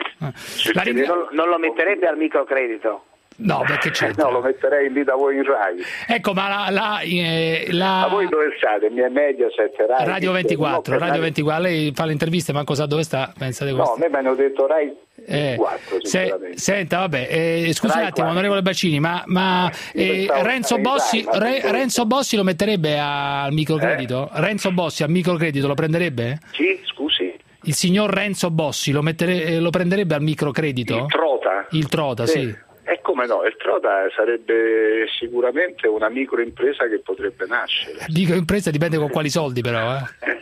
La ring- non, non lo metterebbe al microcredito? No, perché c'entra? No, lo metterei lì da voi in Rai. Ecco, ma la, la, eh, la- Ma voi dove state? Mia Mediaset, Rai? Radio ventiquattro, No, Radio Rai- ventiquattro, lei fa le interviste, ma cosa, dove sta? Pensate No, questo? a me mi hanno detto Rai Eh, ventiquattro, se- sinceramente. senta, vabbè, eh, scusi un Rai attimo, quattro. onorevole Bacini, ma, ma eh, pensavo Renzo, Rai Bossi, Rai, ma Re- pensavo- Renzo Bossi lo metterebbe al microcredito? Renzo Bossi al microcredito lo prenderebbe? Chi? Scusi? Il signor Renzo Bossi lo, mettere- eh, lo prenderebbe al microcredito? Il Trota? Il Trota, sì. E come no, il Trota sarebbe sicuramente una microimpresa che potrebbe nascere. Microimpresa dipende con quali soldi però, eh.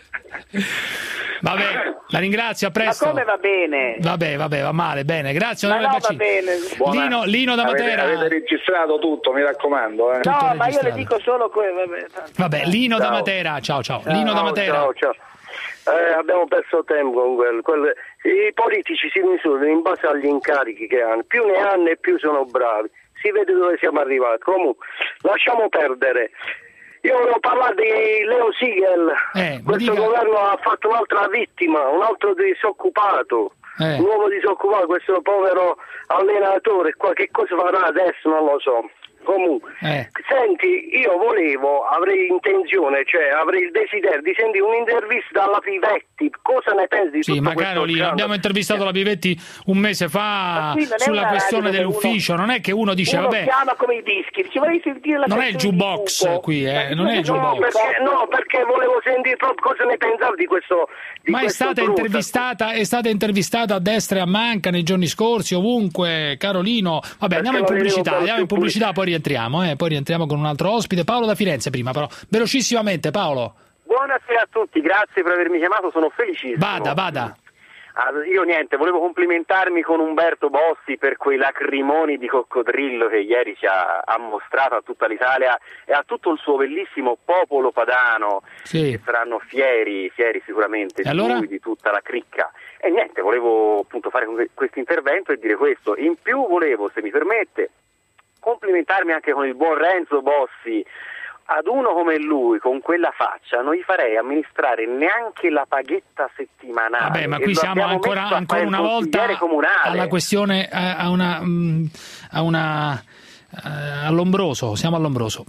Vabbè, la ringrazio, a presto. Ma come va bene? Vabbè, vabbè, va male, bene, grazie Ma onorevole no, va Bacini. bene. Buona- Lino, Lino da avete, Matera. avete registrato tutto, mi raccomando. Eh. No, ma io registrato. le dico solo quello. Vabbè, tanto. Vabbè, Lino da Ciao. Matera, ciao ciao. Ciao, Lino da Matera. ciao, ciao. Eh, abbiamo perso tempo con quello. quello. I politici si misurano in base agli incarichi che hanno, più ne hanno e più sono bravi. Si vede dove siamo arrivati. Comunque, lasciamo perdere. Io volevo parlare di Leo Siegel. Eh, Questo dica... governo ha fatto un'altra vittima, un altro disoccupato. Eh. Un nuovo disoccupato, questo povero allenatore. Qua che cosa farà adesso non lo so. Comunque, eh. senti, io volevo, avrei intenzione, cioè avrei il desiderio di sentire un'intervista alla Pivetti. Cosa ne pensi di sì, tutto ma questo? Carolino, abbiamo intervistato la Pivetti un mese fa sì, sulla questione dell'ufficio. Uno, non è che uno dice, uno vabbè, chiama come i dischi, ci vorrei sentire la non è il jukebox qui, eh, non è il jukebox. No, perché, no, perché volevo sentire proprio cosa ne pensavo di questo. Di ma è questo stata brutto. intervistata, è stata intervistata a destra e a manca nei giorni scorsi, ovunque, Carolino. Vabbè, perché andiamo in pubblicità, andiamo in pubblicità, poi rientriamo, eh, poi rientriamo con un altro ospite. Paolo da Firenze prima, però velocissimamente, Paolo. Buonasera a tutti, grazie per avermi chiamato, sono felicissimo. Vada, vada. Ah, io niente, volevo complimentarmi con Umberto Bossi per quei lacrimoni di coccodrillo che ieri ci ha, ha mostrato a tutta l'Italia e a tutto il suo bellissimo popolo padano, sì. che saranno fieri, fieri sicuramente di allora? lui, di tutta la cricca. E niente, volevo appunto fare questo intervento e dire questo. In più volevo, se mi permette, complimentarmi anche con il buon Renzo Bossi. Ad uno come lui, con quella faccia, non gli farei amministrare neanche la paghetta settimanale. Vabbè, ma qui siamo ancora, ancora una volta alla questione, a una, a una all'ombroso, siamo all'ombroso.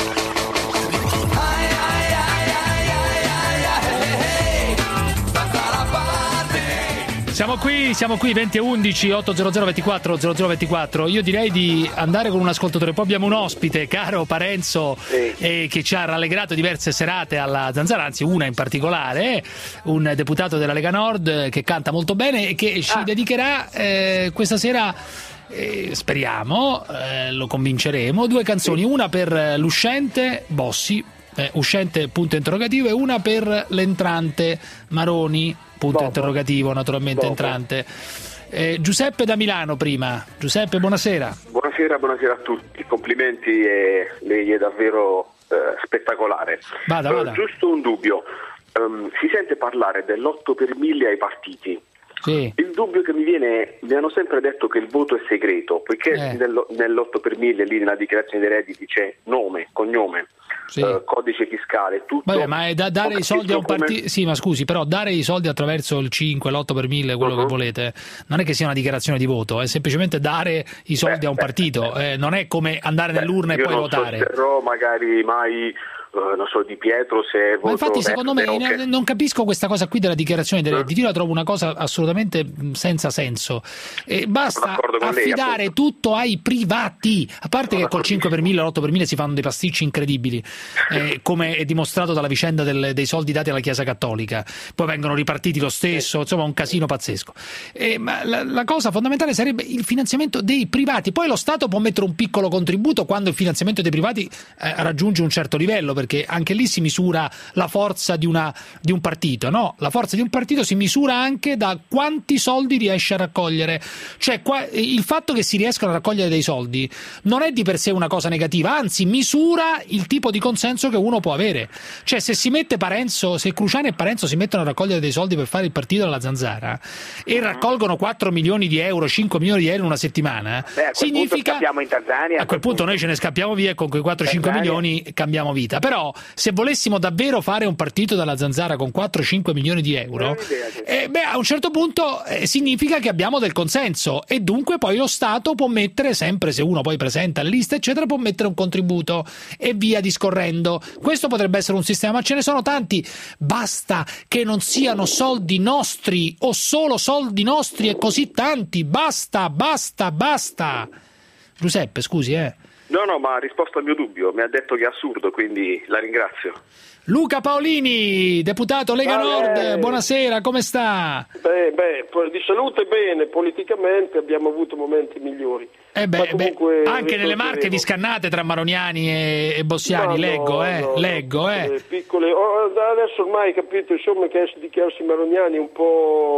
Siamo qui, siamo qui, venti e undici, ottocento ventiquattro zero zero ventiquattro. Io direi di andare con un ascoltatore. Poi abbiamo un ospite, caro Parenzo, sì. eh, che ci ha rallegrato diverse serate alla Zanzara, anzi una in particolare, eh, un deputato della Lega Nord eh, che canta molto bene e che ci ah. dedicherà eh, questa sera, eh, speriamo, eh, lo convinceremo, due canzoni, sì. una per l'uscente Bossi, eh, uscente punto interrogativo, e una per l'entrante Maroni. Punto Dopo. interrogativo, naturalmente Dopo. entrante. Eh, Giuseppe da Milano prima. Giuseppe, buonasera. Buonasera, buonasera a tutti. Complimenti, e lei è davvero eh, spettacolare. Vada, vada. Uh, giusto un dubbio. Um, si sente parlare dell'otto per mille ai partiti. Sì. Il dubbio che mi viene, mi hanno sempre detto che il voto è segreto, poiché eh. nello, nell'otto per mille lì nella dichiarazione dei redditi c'è nome, cognome. Sì. Uh, codice fiscale, tutto. Vabbè, ma è da dare i soldi a un partito. Come... Sì, ma scusi, però dare i soldi attraverso il cinque, l'otto per mille, quello uh-huh. che volete, non è che sia una dichiarazione di voto, è semplicemente dare i soldi beh, a un partito, beh, eh, non è come andare beh, nell'urna e poi non votare. Però magari mai Uh, non so, Di Pietro se ma infatti secondo me okay. non capisco questa cosa qui della dichiarazione dei redditi, io la trovo una cosa assolutamente senza senso, e basta affidare lei, tutto ai privati, a parte che col cinque per mille e l'otto per mille si fanno dei pasticci incredibili, eh, come è dimostrato dalla vicenda del, dei soldi dati alla Chiesa Cattolica, poi vengono ripartiti lo stesso, insomma un casino pazzesco. Eh, ma la, la cosa fondamentale sarebbe il finanziamento dei privati, poi lo Stato può mettere un piccolo contributo quando il finanziamento dei privati eh, raggiunge un certo livello, perché anche lì si misura la forza di, una, di un partito, no? La forza di un partito si misura anche da quanti soldi riesce a raccogliere, cioè qua, il fatto che si riescano a raccogliere dei soldi non è di per sé una cosa negativa, anzi misura il tipo di consenso che uno può avere, cioè se si mette Parenzo, se Cruciani e Parenzo si mettono a raccogliere dei soldi per fare il partito della Zanzara e raccolgono quattro milioni di euro, cinque milioni di euro in una settimana, beh, a quel significa punto scappiamo in Tanzania, a quel punto, punto noi ce ne scappiamo via e con quei quattro cinque milioni cambiamo vita. Però se volessimo davvero fare un partito dalla Zanzara con quattro cinque milioni di euro, eh, beh, a un certo punto eh, significa che abbiamo del consenso e dunque poi lo Stato può mettere sempre, se uno poi presenta le liste eccetera, può mettere un contributo e via discorrendo. Questo potrebbe essere un sistema, ma ce ne sono tanti, basta che non siano soldi nostri o solo soldi nostri e così tanti, basta, basta, basta. Giuseppe, scusi, eh. No, no, ma ha risposto al mio dubbio, mi ha detto che è assurdo, quindi la ringrazio. Luca Paolini, deputato Lega Nord, ah, buonasera, come sta? Beh, beh, di salute bene, politicamente abbiamo avuto momenti migliori. Eh beh, beh, anche nelle Marche vi scannate tra Maroniani e, e Bossiani, no, leggo, no, eh, no, leggo, eh. Piccole, oh, adesso ormai capito, insomma, che dichiararsi Maroniani un po', diciamo,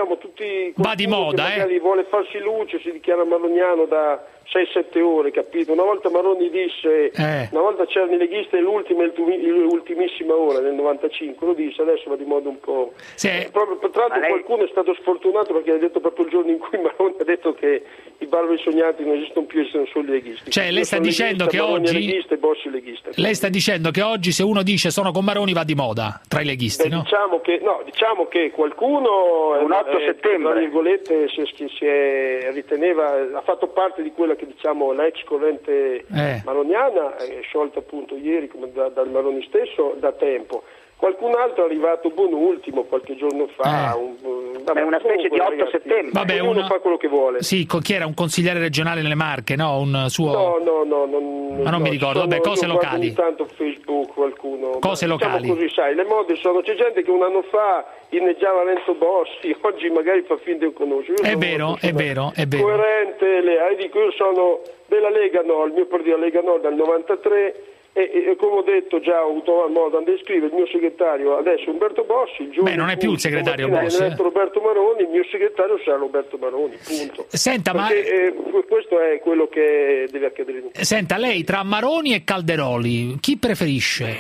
diciamo tutti... Va di moda, che magari eh? vuole farsi luce, si dichiara maroniano da sei sette ore, capito? Una volta Maroni disse, eh. una volta c'erano i leghisti l'ultima e l'ultimissima ora, nel novantacinque, lo disse, adesso va di moda un po'. Sì. Eh, proprio, per tra l'altro lei... qualcuno è stato sfortunato perché ha detto proprio il giorno in cui Maroni ha detto che i barbari sognanti non esistono più, esistono solo i leghisti. Cioè lei sta dicendo leghista, che Maroni oggi... leghista e Bossi leghista. Lei sta dicendo che oggi se uno dice sono con Maroni va di moda tra i leghisti, Beh, no? Diciamo che, no, diciamo che qualcuno un otto eh, settembre tra virgolette si, si, si è, riteneva, ha fatto parte di quella che diciamo l'ex corrente eh. maroniana, è sciolta appunto ieri come da, dal Maroni stesso da tempo. Qualcun altro è arrivato buon ultimo qualche giorno fa, Eh. un, è una specie di otto settembre. Vabbè, uno fa quello che vuole. Sì, con chi era un consigliere regionale nelle Marche, no? Un suo... No, no, no, non, ma non no, mi ricordo, sono, vabbè, cose io guardo locali. Ogni tanto Facebook qualcuno. Cose ma, locali. Diciamo così, sai, le mode sono, c'è gente che un anno fa inneggiava Renzo Bossi, oggi magari fa finta di conoscere. È vero, è vero, è vero. Coerente, le, eh, dico, io sono della Lega Nord, il mio partito Lega Nord dal novantatré. E, e come ho detto già, ho avuto modo di descrivere il mio segretario adesso Umberto Bossi. Il giorno Beh, non è più il segretario Bossi. Viene eletto Roberto Maroni, il mio segretario sarà Roberto Maroni, punto. Senta, Perché, ma... eh, questo è quello che deve accadere in Italia. Senta, lei tra Maroni e Calderoli, chi preferisce?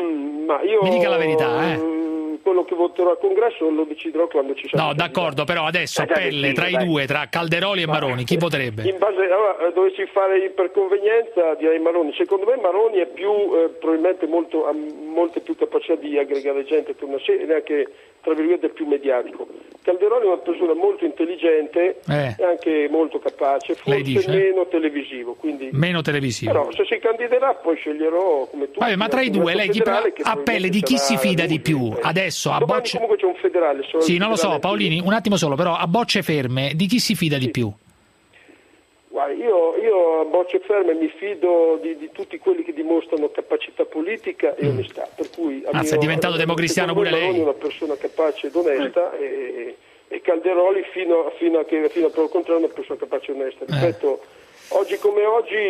Ma io, mi dica la verità, eh. Quello che voterò al congresso lo deciderò quando ci sarà. No, d'accordo, però adesso a già pelle deciso, tra dai. i due, tra Calderoli e Maroni, chi voterebbe? In base, allora, dovessi fare per convenienza direi Maroni. Secondo me Maroni è più eh, probabilmente molto, ha molte più capacità di aggregare gente per una serie, ed è anche tra virgolette più mediatico. Calderoli è una persona molto intelligente eh. e anche molto capace, forse meno televisivo. Quindi... Meno televisivo. Però se si candiderà poi sceglierò come tutti. Vabbè, ma tra i due lei chi pre... a pelle di chi si fida di più? Adesso a Domani bocce... comunque c'è un federale. Sì, non lo so, federale Paolini, un attimo solo, però a bocce ferme di chi si fida sì. di più? Guarda, io, io a bocce ferme mi fido di, di tutti quelli che dimostrano capacità politica e mm. onestà. Per cui a Anzi, è diventato democristiano pure lei. È una persona capace ed onesta mm. e, e Calderoli fino, fino a che fino a prova contrario è una persona capace e onesta. Ripeto, eh. oggi come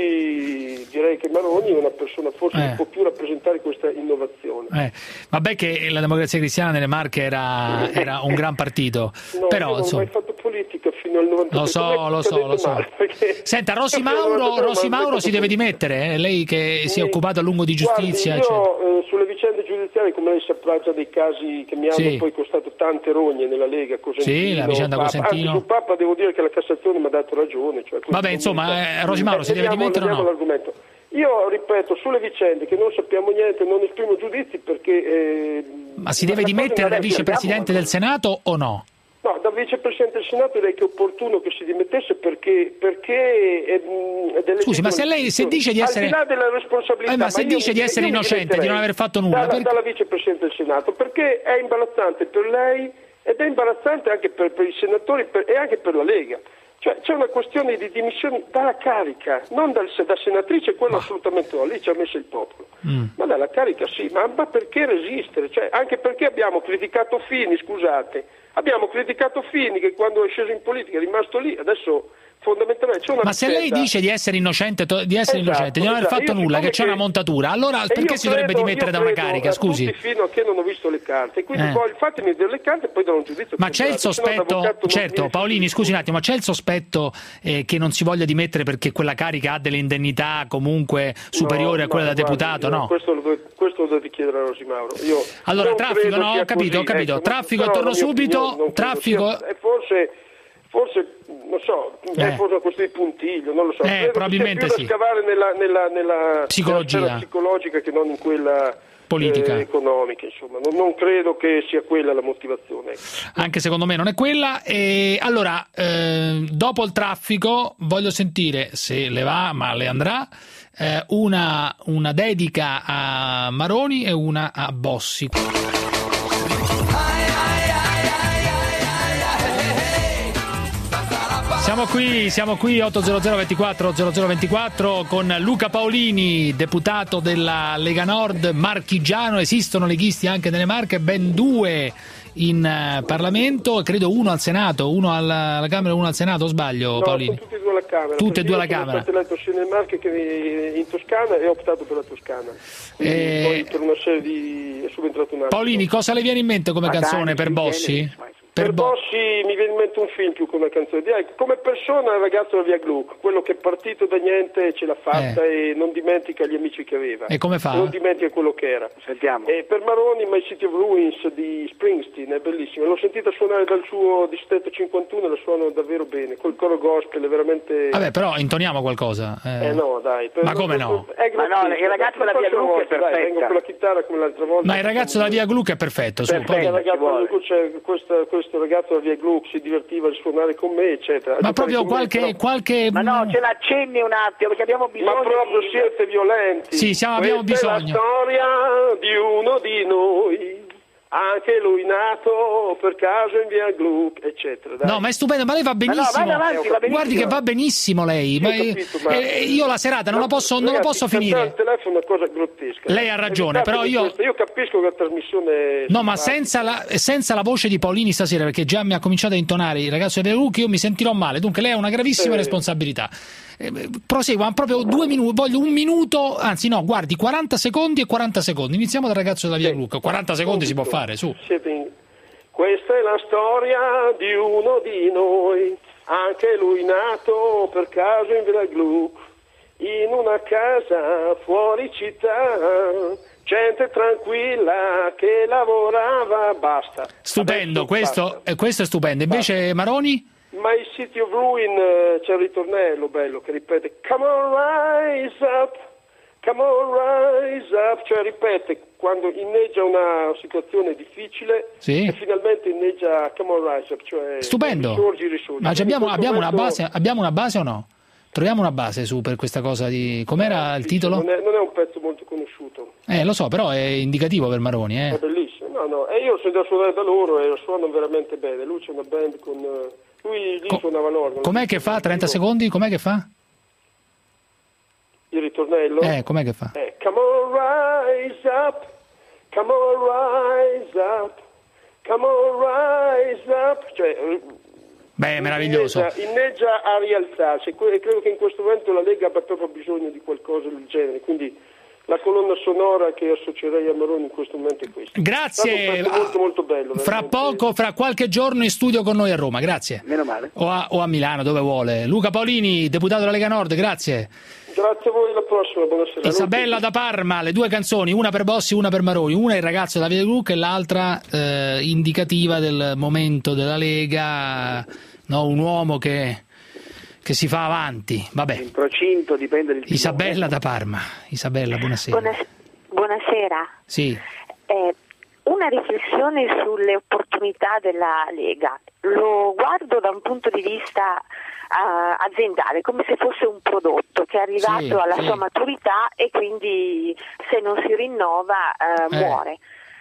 oggi direi che Maroni è una persona forse eh. che può più rappresentare questa innovazione. Eh. Vabbè che la Democrazia Cristiana nelle Marche era, era un gran partito. No, però, io non insomma... ho mai fatto politica fino al novantatré. Lo so, lo so, lo so. Senta, Rosi Mauro, Rosi Mauro si deve dimettere, eh? Lei che si è occupato a lungo di giustizia. Guardi, io eh, sulle vicende giudiziarie, come lei saprà già dei casi che mi hanno sì. poi costato tante rogne nella Lega, Cosentino, sì, la vicenda Papa. Cosentino. Anzi, su Papa devo dire che la Cassazione mi ha dato ragione. Cioè, Vabbè, insomma, eh, Rosi Mauro si deve dimettere o no? L'argomento. Io ripeto, sulle vicende che non sappiamo niente, non esprimo giudizi perché... Eh, Ma si deve dimettere da vicepresidente del Senato o no? No, da vicepresidente del Senato direi che è opportuno che si dimettesse perché... perché è, è Scusi, ma se lei se dice di essere... Al di là della responsabilità... Eh, ma se ma dice io, di essere innocente, di non aver fatto nulla... Dalla, perché... dalla vicepresidente del Senato, perché è imbarazzante per lei ed è imbarazzante anche per, per i senatori per, e anche per la Lega. Cioè c'è una questione di dimissioni dalla carica, non dal, da senatrice, quello ma. assolutamente no, lì ci ha messo il popolo, mm. ma dalla carica sì, ma, ma perché resistere? Cioè, anche perché abbiamo criticato Fini, scusate, abbiamo criticato Fini che quando è sceso in politica è rimasto lì, adesso fondamentalmente c'è una ma se lei dice di essere innocente, di essere esatto, innocente, di non aver fatto nulla, che c'è una montatura, allora perché si dovrebbe dimettere da una carica? Scusi. Fino a che non ho visto le carte, quindi eh. poi fatemi vedere le carte e poi darò un giudizio. Ma c'è il sospetto, certo, Paolini, scusi un attimo, ma c'è il sospetto eh, che non si voglia dimettere perché quella carica ha delle indennità comunque superiori no, a quella no, da deputato, guardi, no? Questo lo, questo lo devi chiedere a Rosi Mauro. Io allora, traffico, no, ho capito, ho capito, traffico, torno subito, traffico... Forse... Forse, non so, eh. è forse una questione di puntiglio, non lo so. Eh, Credo probabilmente che sia più sì. da scavare nella, nella, nella psicologia. nella psicologica che non in quella politica, eh, economica, insomma. Non, non credo che sia quella la motivazione. Anche secondo me non è quella. E allora, eh, dopo il traffico, voglio sentire, se le va, ma le andrà, eh, una, una dedica a Maroni e una a Bossi. Siamo qui, siamo qui otto zero zero ventiquattro zero zero ventiquattro con Luca Paolini, deputato della Lega Nord marchigiano. Esistono leghisti anche nelle Marche, ben due in uh, Parlamento, credo uno al Senato, uno alla, alla Camera e uno al Senato, o sbaglio, no, Paolini? Tutti e due alla Camera. Tutte e due alla Camera. Camera. Sono stato eletto sia nelle Marche che in Toscana e ho optato per la Toscana. E... Poi per una serie di... è subentrato un altro. Paolini, cosa le viene in mente come Ma canzone dai, per Bossi? Genere, Per, per Bossi mi viene in mente un film più che una canzone. Direi, come persona il ragazzo della via Gluck, quello che è partito da niente ce l'ha fatta eh. e non dimentica gli amici che aveva. E come fa? Non dimentica quello che era. Sentiamo. E per Maroni My City of Ruins di Springsteen è bellissima. L'ho sentita suonare dal suo Distretto cinquantuno e la suono davvero bene. Col coro gospel è veramente... Vabbè, però intoniamo qualcosa. Eh, eh no, dai. Per... Ma come no? È Ma no, il ragazzo della via Gluck è perfetta. Dai, vengo con la chitarra come l'altra volta. Ma il ragazzo della via Gluck è perfetto. Su, perfetto. Il ragazzo della Gluck, c'è questa, questo ragazzo della via Gluck si divertiva a suonare con me, eccetera. Ma proprio qualche, me, qualche... Ma no, ce l'accenni un attimo, perché abbiamo bisogno. Ma proprio di... siete violenti. Sì, siamo, abbiamo Questa bisogno. È la storia di uno di noi. Anche lui nato per caso in via Gluck, eccetera. Dai. No, ma è stupendo, ma lei va benissimo. Ma no, avanti, va benissimo. Guardi che va benissimo lei. Ma capito, ma... eh, io la serata non la posso, non la posso finire. Il telefono è una cosa grottesca. Lei ha ragione, però io... Io capisco che la trasmissione... No, ma senza la, senza la voce di Paolini stasera, perché già mi ha cominciato a intonare il ragazzo di via Gluck, io mi sentirò male. Dunque lei ha una gravissima eh. responsabilità. Eh, prosegua proprio due minuti, voglio un minuto, anzi no, guardi, quaranta secondi e quaranta secondi. Iniziamo dal ragazzo della via sì. Gluck. quaranta secondi si può fare, su. In... Questa è la storia di uno di noi, anche lui nato per caso in via Gluck, in una casa fuori città, gente tranquilla che lavorava, basta. Stupendo, Adesso, questo, basta. Eh, questo è stupendo. Invece basta. Maroni? My City of Ruin c'è il ritornello bello che ripete Come on rise up, come on rise up, cioè ripete quando inneggia una situazione difficile sì. e finalmente inneggia Come on rise up, cioè stupendo. risorgi, risorgi. Ma abbiamo, abbiamo, momento... una base, abbiamo una base o no? Troviamo una base su per questa cosa di... Com'era il titolo? Non è, non è un pezzo molto conosciuto. Eh, lo so, però è indicativo per Maroni, eh. È bellissimo, no, no, e io sono da suonare da loro e lo suono veramente bene. Lui c'è una band con... Lui lì Co- suonava l'organo. Com'è che fa? trenta secondi? Com'è che fa? Il ritornello? Eh, com'è che fa? Eh, come on rise up, come on rise up, come on rise up, cioè... Beh, meraviglioso. Inneggia, inneggia a rialzarsi e credo che in questo momento la Lega abbia proprio bisogno di qualcosa del genere, quindi la colonna sonora che associerei a Maroni in questo momento è questa. Grazie. Molto, molto bello. Fra poco, fra qualche giorno in studio con noi a Roma, grazie. Meno male. O a, o a Milano, dove vuole. Luca Paolini, deputato della Lega Nord, grazie. Grazie a voi, alla prossima, buonasera. Isabella da Parma, le due canzoni, una per Bossi, una per Maroni, una è il ragazzo della via Gluck e l'altra eh, indicativa del momento della Lega, no, un uomo che... che si fa avanti, vabbè. In procinto dipende del Isabella da Parma. Isabella, buonasera. Buonas- buonasera. Sì. Eh, una riflessione sulle opportunità della Lega. Lo guardo da un punto di vista uh, aziendale, come se fosse un prodotto che è arrivato sì, alla sì. sua maturità e quindi se non si rinnova uh, eh. muore.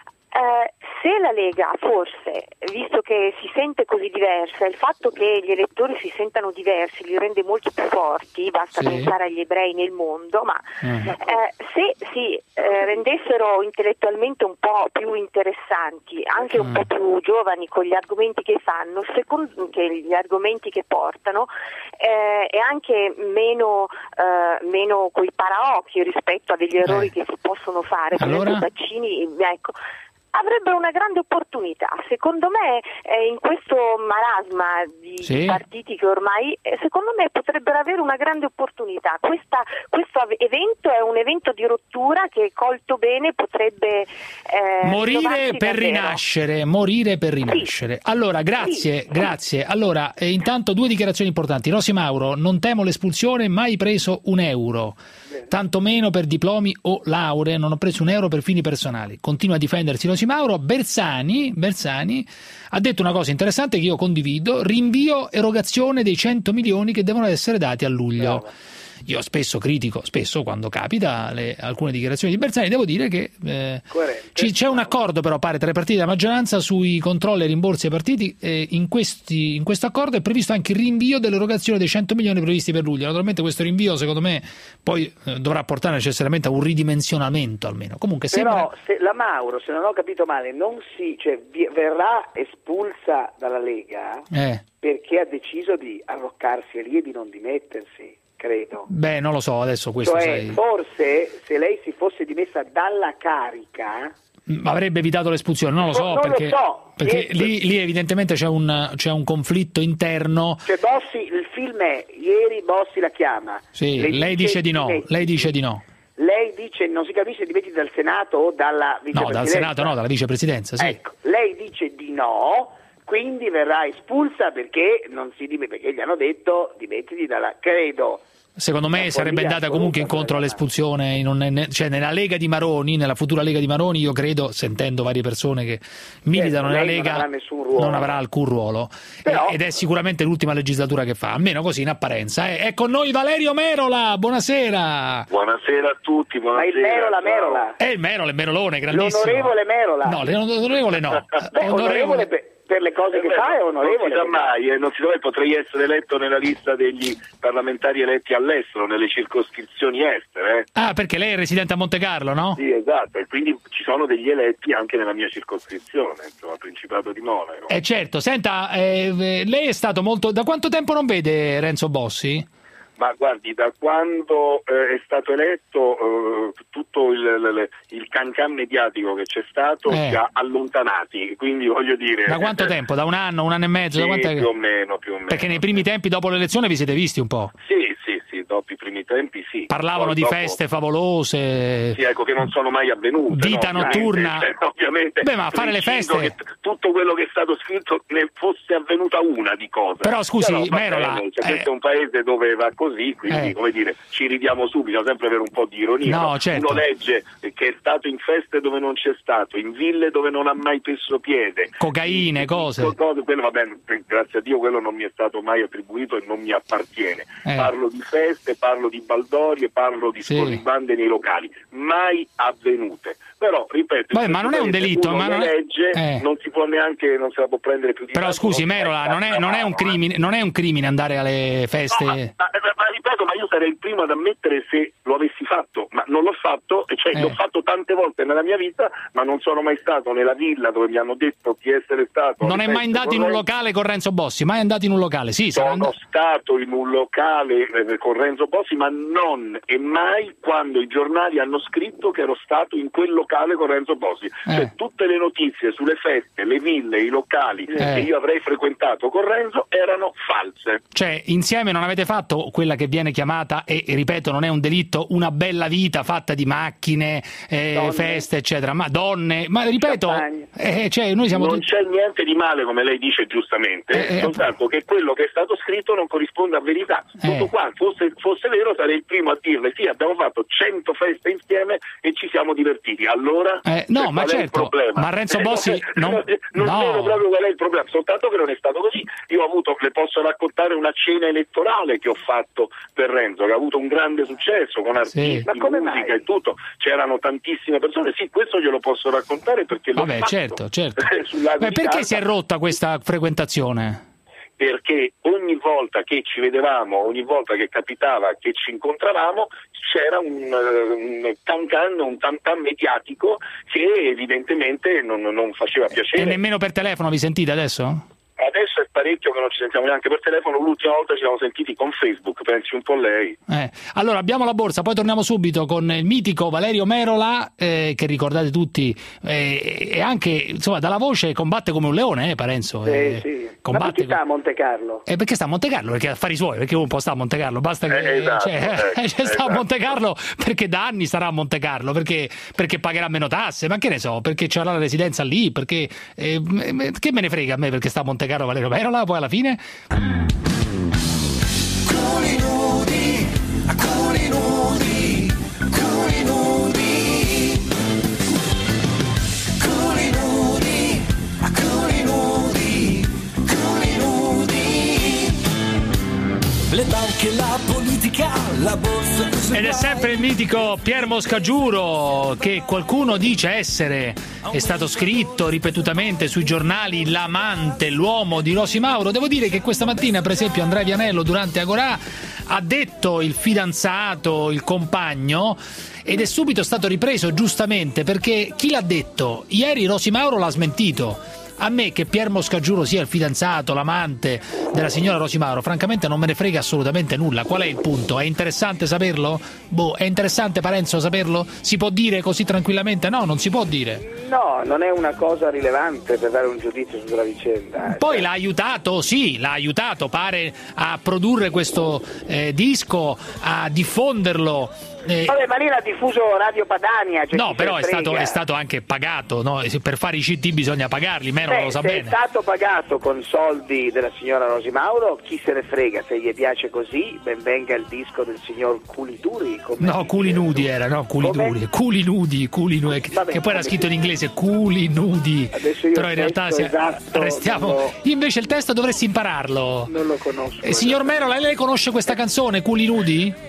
Eh, se la Lega forse, visto che si sente così diversa, il fatto che gli elettori si sentano diversi li rende molto più forti, basta sì. pensare agli ebrei nel mondo, ma mm. eh, se si eh, rendessero intellettualmente un po' più interessanti, anche un mm. po' più giovani con gli argomenti che fanno, secondo che gli argomenti che portano, eh, e anche meno, eh, meno coi paraocchi rispetto a degli errori eh. che si possono fare, per allora? esempio Baccini, ecco, avrebbero una grande opportunità. Secondo me eh, in questo marasma di sì. partiti che ormai eh, secondo me potrebbero avere una grande opportunità. Questa, questo evento è un evento di rottura che colto bene potrebbe eh, morire per davvero. rinascere, morire per rinascere. Sì. Allora, grazie, sì. grazie. Allora, eh, intanto due dichiarazioni importanti. Rosy Mauro, non temo l'espulsione, mai preso un euro. Tanto meno per diplomi o lauree, non ho preso un euro per fini personali. Continua a difendersi Rosy Mauro. Bersani, Bersani ha detto una cosa interessante che io condivido: rinvio erogazione dei cento milioni che devono essere dati a luglio. Brava. Io spesso critico, spesso quando capita, le, alcune dichiarazioni di Bersani, devo dire che eh, ci, c'è un accordo però pare tra i partiti della maggioranza sui controlli e rimborsi ai partiti, e in, questi, in questo accordo è previsto anche il rinvio dell'erogazione dei cento milioni previsti per luglio. Naturalmente questo rinvio secondo me poi eh, dovrà portare necessariamente a un ridimensionamento almeno. Comunque però sembra... se la Mauro, se non ho capito male, non si, cioè, vi, verrà espulsa dalla Lega eh. perché ha deciso di arroccarsi lì e di non dimettersi. Credo. Beh, non lo so, adesso questo cioè, sai... forse se lei si fosse dimessa dalla carica avrebbe evitato l'espulsione, non lo so, non perché, lo so. perché lì, lì evidentemente c'è un, c'è un conflitto interno. Cioè Bossi, il film è ieri Bossi la chiama. Sì, lei, lei dice, dice di no, dimetti. lei dice di no. Lei dice non si capisce dimetti dal Senato o dalla vicepresidenza. No, dal Senato no, dalla vicepresidenza, sì. Ecco, lei dice di no, quindi verrà espulsa perché non si perché gli hanno detto dimettiti dalla credo. Secondo me sarebbe andata comunque incontro all'espulsione, in un, cioè nella Lega di Maroni, nella futura Lega di Maroni, io credo, sentendo varie persone che militano nella Lega, non avrà, non avrà alcun ruolo. Però, ed è sicuramente l'ultima legislatura che fa, almeno così in apparenza. Eh. È con noi Valerio Merola, buonasera. Buonasera a tutti, buonasera. Ma il Merola, Merola. È il Merola, il Merolone, grandissimo. L'onorevole Merola. No, l'onorevole no. Beh, onorevole... onorevole per... per le cose che eh, fa è onorevole. Non si sa mai, eh, non si sa mai, potrei essere eletto nella lista degli parlamentari eletti all'estero, nelle circoscrizioni estere. Eh. Ah, perché lei è residente a Montecarlo, no? Sì, esatto, e quindi ci sono degli eletti anche nella mia circoscrizione, insomma, Principato di Monaco. Eh certo, senta, eh, lei è stato molto... Da quanto tempo non vede Renzo Bossi? Ma guardi, da quando eh, è stato eletto eh, tutto il, il, il cancan mediatico che c'è stato eh. ci ha allontanati, quindi voglio dire... Da quanto eh, tempo? Da un anno, un anno e mezzo? Sì, da quant'è? più o meno, più o meno. Perché nei primi tempi dopo l'elezione vi siete visti un po'? Sì, sì, sì, dopo i primi tempi sì. Parlavano Poi di dopo... feste favolose... Sì, ecco, che non sono mai avvenute. Vita no? notturna. Cioè, ovviamente. Beh, ma fare le feste... Che tutto quello che è stato scritto ne fosse avvenuta una di cose. Però scusi, Però, Merola... Bene, cioè, eh... questo è un paese dove va così, quindi... Eh. Come dire, ci ridiamo subito, sempre avere un po' di ironia. No, no? certo. Uno legge che è stato in feste dove non c'è stato, in ville dove non ha mai messo piede. Cocaine, cose. cose quello, va bene, grazie a Dio quello non mi è stato mai attribuito e non mi appartiene. Eh. Parlo di feste, parlo di baldorie, parlo di sì. scorribande nei locali, mai avvenute. Però, ripeto, Beh, ma non è un delitto, ma non è... legge, eh. non si può neanche, non se la può prendere più di Però tanto, scusi, non Merola, non è, non, è un crimine, non è un crimine andare alle feste... No, ma, ma, ma ripeto, ma io sarei il primo ad ammettere se lo avessi fatto, ma non l'ho fatto, cioè eh. l'ho fatto tante volte nella mia vita, ma non sono mai stato nella villa dove mi hanno detto di essere stato. Non è mai andato in un locale con Renzo Bossi, mai andato in un locale, sì. Sono and... stato in un locale eh, con Renzo Bossi, ma non e mai quando i giornali hanno scritto che ero stato in quel locale con Renzo Bossi. Eh. Cioè tutte le notizie sulle feste, le ville, i locali eh. che io avrei frequentato con Renzo erano false. Cioè insieme non avete fatto quella che viene chiamata, e, e ripeto non è un delitto, una bella vita fatta di macchine, eh, feste eccetera, ma donne, ma ripeto eh, cioè, noi siamo non tutti... c'è niente di male come lei dice giustamente, eh, soltanto che quello che è stato scritto non corrisponde a verità. Tutto eh. qua, fosse, fosse vero sarei il primo a dirle sì, abbiamo fatto cento feste insieme e ci siamo divertiti, allora eh, no, cioè, ma certo, ma Renzo Bossi non, non no. vedo proprio qual è il problema, soltanto che non è stato così. Io ho avuto, le posso raccontare una cena elettorale che ho fatto per Renzo, che ha avuto un grande successo con artisti, sì. musica mai? E tutto, c'erano tantissime persone, sì, questo glielo posso raccontare perché l'ho Vabbè, fatto. certo, certo. Beh, perché Carta. Si è rotta questa frequentazione? Perché ogni volta che ci vedevamo, ogni volta che capitava che ci incontravamo, c'era un, un cancan, un tantan mediatico che evidentemente non, non faceva piacere. E nemmeno per telefono vi sentite adesso? Adesso è parecchio che non ci sentiamo neanche per telefono, l'ultima volta ci siamo sentiti con Facebook, pensi un po' lei. Eh. Allora abbiamo la borsa, poi torniamo subito con il mitico Valerio Merola, eh, che ricordate tutti, eh, e anche insomma dalla voce combatte come un leone, eh, Parenzo. Eh, sì. Combatte Ma perché sta a Monte Carlo? Eh, perché sta a Monte Carlo? Perché ha affari suoi, perché un po' sta a Monte Carlo, basta che eh, esatto, cioè, ecco, cioè, sta esatto. a Monte Carlo perché da anni starà a Monte Carlo, perché, perché pagherà meno tasse, ma che ne so, perché c'ha la residenza lì, perché eh, che me ne frega a me perché sta a Monte Carlo Valerio Merola. Poi alla fine culi nudi, culi nudi, culi nudi, culi nudi, culi nudi, culi nudi. Le banche, la politica, la borsa. Ed è sempre il mitico Pier Moscagiuro, che qualcuno dice essere, è stato scritto ripetutamente sui giornali, l'amante, l'uomo di Rosy Mauro. Devo dire che questa mattina per esempio Andrea Vianello durante Agorà ha detto il fidanzato, il compagno, ed è subito stato ripreso giustamente perché chi l'ha detto? Ieri Rosy Mauro l'ha smentito. a me che Pier Moscagiuro sia il fidanzato, l'amante della signora Rosy Mauro, francamente non me ne frega assolutamente nulla. Qual è il punto? È interessante saperlo? Boh, è interessante, Parenzo, saperlo? Si può dire così tranquillamente? No, non si può dire. No, non è una cosa rilevante per dare un giudizio sulla vicenda. Poi l'ha aiutato, sì, l'ha aiutato, pare, a produrre questo eh, disco, a diffonderlo. Eh, Vabbè, ma lì l'ha diffuso Radio Padania. Cioè no, però è stato, è stato anche pagato, no? Per fare i C D bisogna pagarli, meno Beh, lo sa se bene. è stato pagato con soldi della signora Rosy Mauro, chi se ne frega, se gli piace così, ben venga il disco del signor Culiduri. No, Culi Nudi era, no, Culiduri, Culi Nudi, Culi Nudi, che, Vabbè, che poi era scritto in inglese Culi Nudi, però in realtà si, esatto, restiamo. lo... Io invece il testo dovresti impararlo. Non lo conosco. Eh, signor Mero, lei, lei conosce questa canzone, Culi Nudi?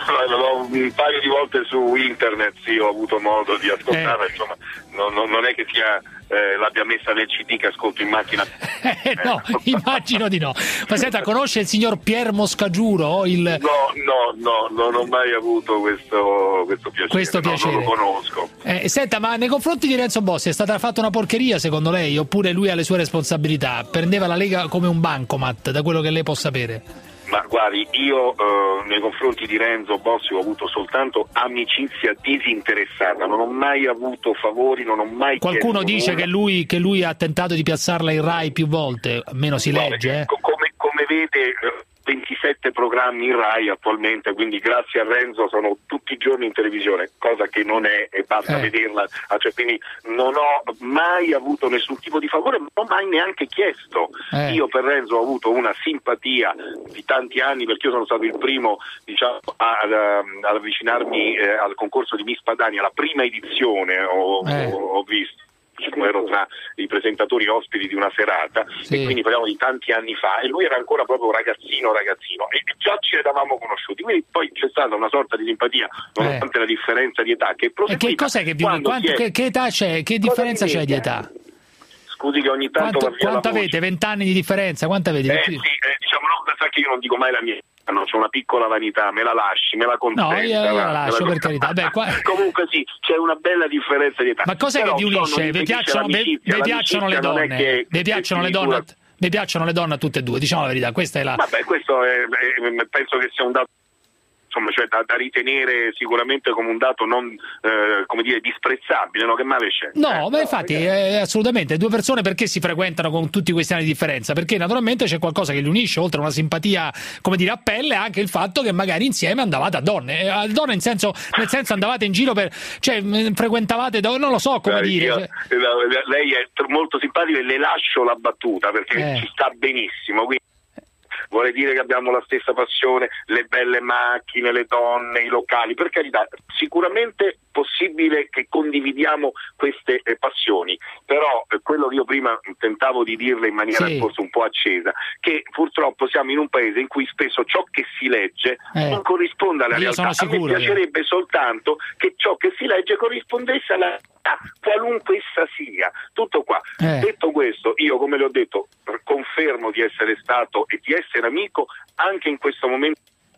Un paio di volte su internet sì, ho avuto modo di ascoltarla, eh. insomma non, non, non è che sia eh, l'abbia messa nel C D che ascolto in macchina. Eh, no, immagino di no. Ma senta, conosce il signor Pier Moscagiuro? Il... No, no, no, non ho mai avuto questo, questo piacere, questo piacere. No, non lo conosco. Eh, senta, ma nei confronti di Renzo Bossi è stata fatta una porcheria secondo lei? Oppure lui ha le sue responsabilità? Prendeva la Lega come un bancomat, da quello che lei può sapere? Ma guardi, io eh, nei confronti di Renzo Bossi ho avuto soltanto amicizia disinteressata, non ho mai avuto favori, non ho mai Qualcuno dice nulla. che lui, che lui ha tentato di piazzarla in Rai più volte, almeno si Guarda, legge. Eh. Come, come vede, ventisette programmi in Rai attualmente, quindi grazie a Renzo sono tutti i giorni in televisione, cosa che non è, e basta eh. vederla, cioè, quindi non ho mai avuto nessun tipo di favore, non ho mai neanche chiesto. Eh. Io per Renzo ho avuto una simpatia di tanti anni, perché io sono stato il primo, diciamo, ad, ad avvicinarmi eh, al concorso di Miss Padania, la prima edizione ho, eh. ho, ho visto. Ero tra i presentatori ospiti di una serata, sì. E quindi parliamo di tanti anni fa, e lui era ancora proprio ragazzino ragazzino e già ci eravamo conosciuti, quindi poi c'è stata una sorta di simpatia nonostante eh. la differenza di età che e che cos'è che vi quanto, è... che, che età c'è? Che differenza c'è di età? Scusi che ogni tanto quanto, va via quanto la avete? vent'anni di differenza? Quanto avete? Eh sì, eh, diciamo no, sa che io non dico mai la mia. No, c'è una piccola vanità, me la lasci, me la consenta. No, io, io la lascio, per carità. Beh, qua... Comunque sì, c'è una bella differenza di età. Ma cos'è Però, che vi unisce? No, vi piacciono, vi, vi piacciono le donne? Che, vi piacciono le donne? Vi piacciono le donne a tutte e due, diciamo la verità, questa è la... Vabbè, questo è, è, penso che sia un dato, insomma, cioè da, da ritenere sicuramente come un dato non, eh, come dire, disprezzabile, no? Che male c'è? No, eh, ma no, infatti, perché... eh, assolutamente, due persone perché si frequentano con tutti questi anni di differenza? Perché naturalmente c'è qualcosa che li unisce, oltre a una simpatia, come dire, a pelle, anche il fatto che magari insieme andavate a donne, a donne in senso, nel senso andavate in giro per, cioè frequentavate, non lo so come Dai, dire. Io, cioè... Lei è molto simpatica e le lascio la battuta perché eh. ci sta benissimo, quindi vuole dire che abbiamo la stessa passione, le belle macchine, le donne, i locali, per carità, sicuramente possibile che condividiamo queste eh, passioni, però eh, quello che io prima tentavo di dirle in maniera sì. forse un po' accesa, che purtroppo siamo in un paese in cui spesso ciò che si legge eh. non corrisponde alla io realtà. Sono sicuro, a me piacerebbe io. soltanto che ciò che si legge corrispondesse alla realtà, qualunque essa sia. Tutto qua. Eh. Detto questo, io come le ho detto confermo di essere stato e di essere amico anche in questo momento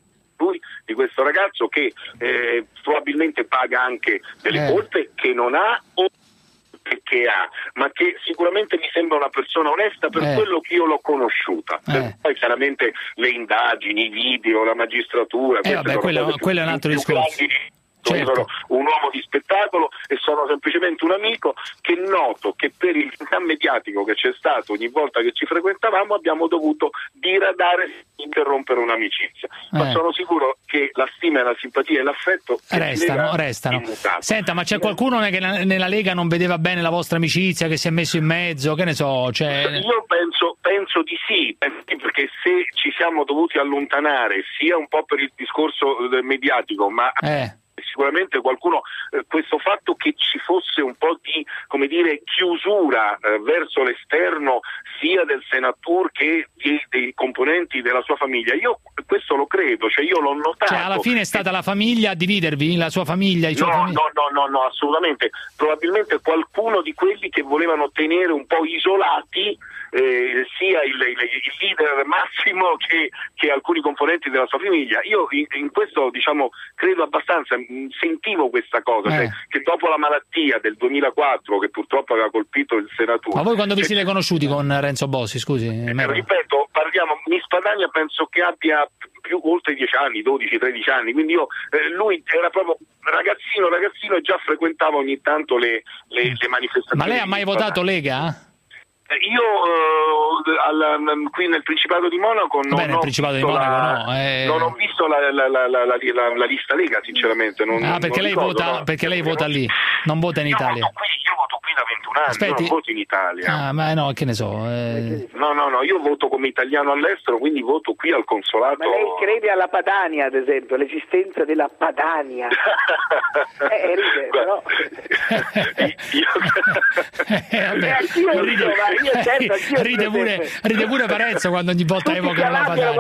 di questo ragazzo che eh, probabilmente paga anche delle eh. colpe che non ha o che ha, ma che sicuramente mi sembra una persona onesta per eh. quello che io l'ho conosciuta. Eh. Poi chiaramente le indagini, i video, la magistratura, eh, vabbè, quello, quello è un altro discorso. Certo. Sono un uomo di spettacolo e sono semplicemente un amico che noto che per il gran mediatico che c'è stato ogni volta che ci frequentavamo abbiamo dovuto diradare, interrompere un'amicizia, eh. ma sono sicuro che la stima e la simpatia e l'affetto restano, restano. Senta, ma c'è qualcuno che nella Lega non vedeva bene la vostra amicizia, che si è messo in mezzo, che ne so, cioè... Io penso, penso di sì, perché se ci siamo dovuti allontanare sia un po' per il discorso mediatico, ma eh. sicuramente qualcuno, eh, questo fatto che ci fosse un po' di, come dire, chiusura eh, verso l'esterno sia del Senatur che di, dei componenti della sua famiglia, io questo lo credo, cioè io l'ho notato. Cioè alla fine è stata la famiglia a dividervi, la sua famiglia, i suoi no, famigli... no, no, no, no, assolutamente, probabilmente qualcuno di quelli che volevano tenere un po' isolati eh, sia il, il, il leader massimo che, che alcuni componenti della sua famiglia. Io in, in questo, diciamo, credo abbastanza, sentivo questa cosa, eh. cioè, che dopo la malattia del duemilaquattro, che purtroppo aveva colpito il senatore. Ma voi quando vi cioè, siete conosciuti con Renzo Bossi, scusi? Eh, ripeto, parliamo, Miss Padania penso che abbia più oltre dieci anni, dodici tredici anni, quindi io, eh, lui era proprio ragazzino, ragazzino e già frequentava ogni tanto le, le, le manifestazioni. Ma lei ha mai votato Lega? Io uh, al, qui nel Principato di Monaco non, Beh, nel ho, Principato visto di Monaco la, no, eh... non ho visto la, la, la, la, la, la, la lista Lega, sinceramente. Non, ah, perché non lei ricordo, vota, no. perché lei vota lì, non vota in io Italia. Voto qui, io voto qui da ventuno anni, Aspetti. io non voto in Italia. Ah, ma no, che ne so. Eh... No, no, no, io voto come italiano all'estero, quindi voto qui al consolato. Ma lei crede alla Padania, ad esempio, l'esistenza della Padania? eh, ride, però... io... eh, vabbè. Eh, io ride, ma io certo, anch'io ride, pure, ride pure Parenzo quando ogni volta evoca la Padania.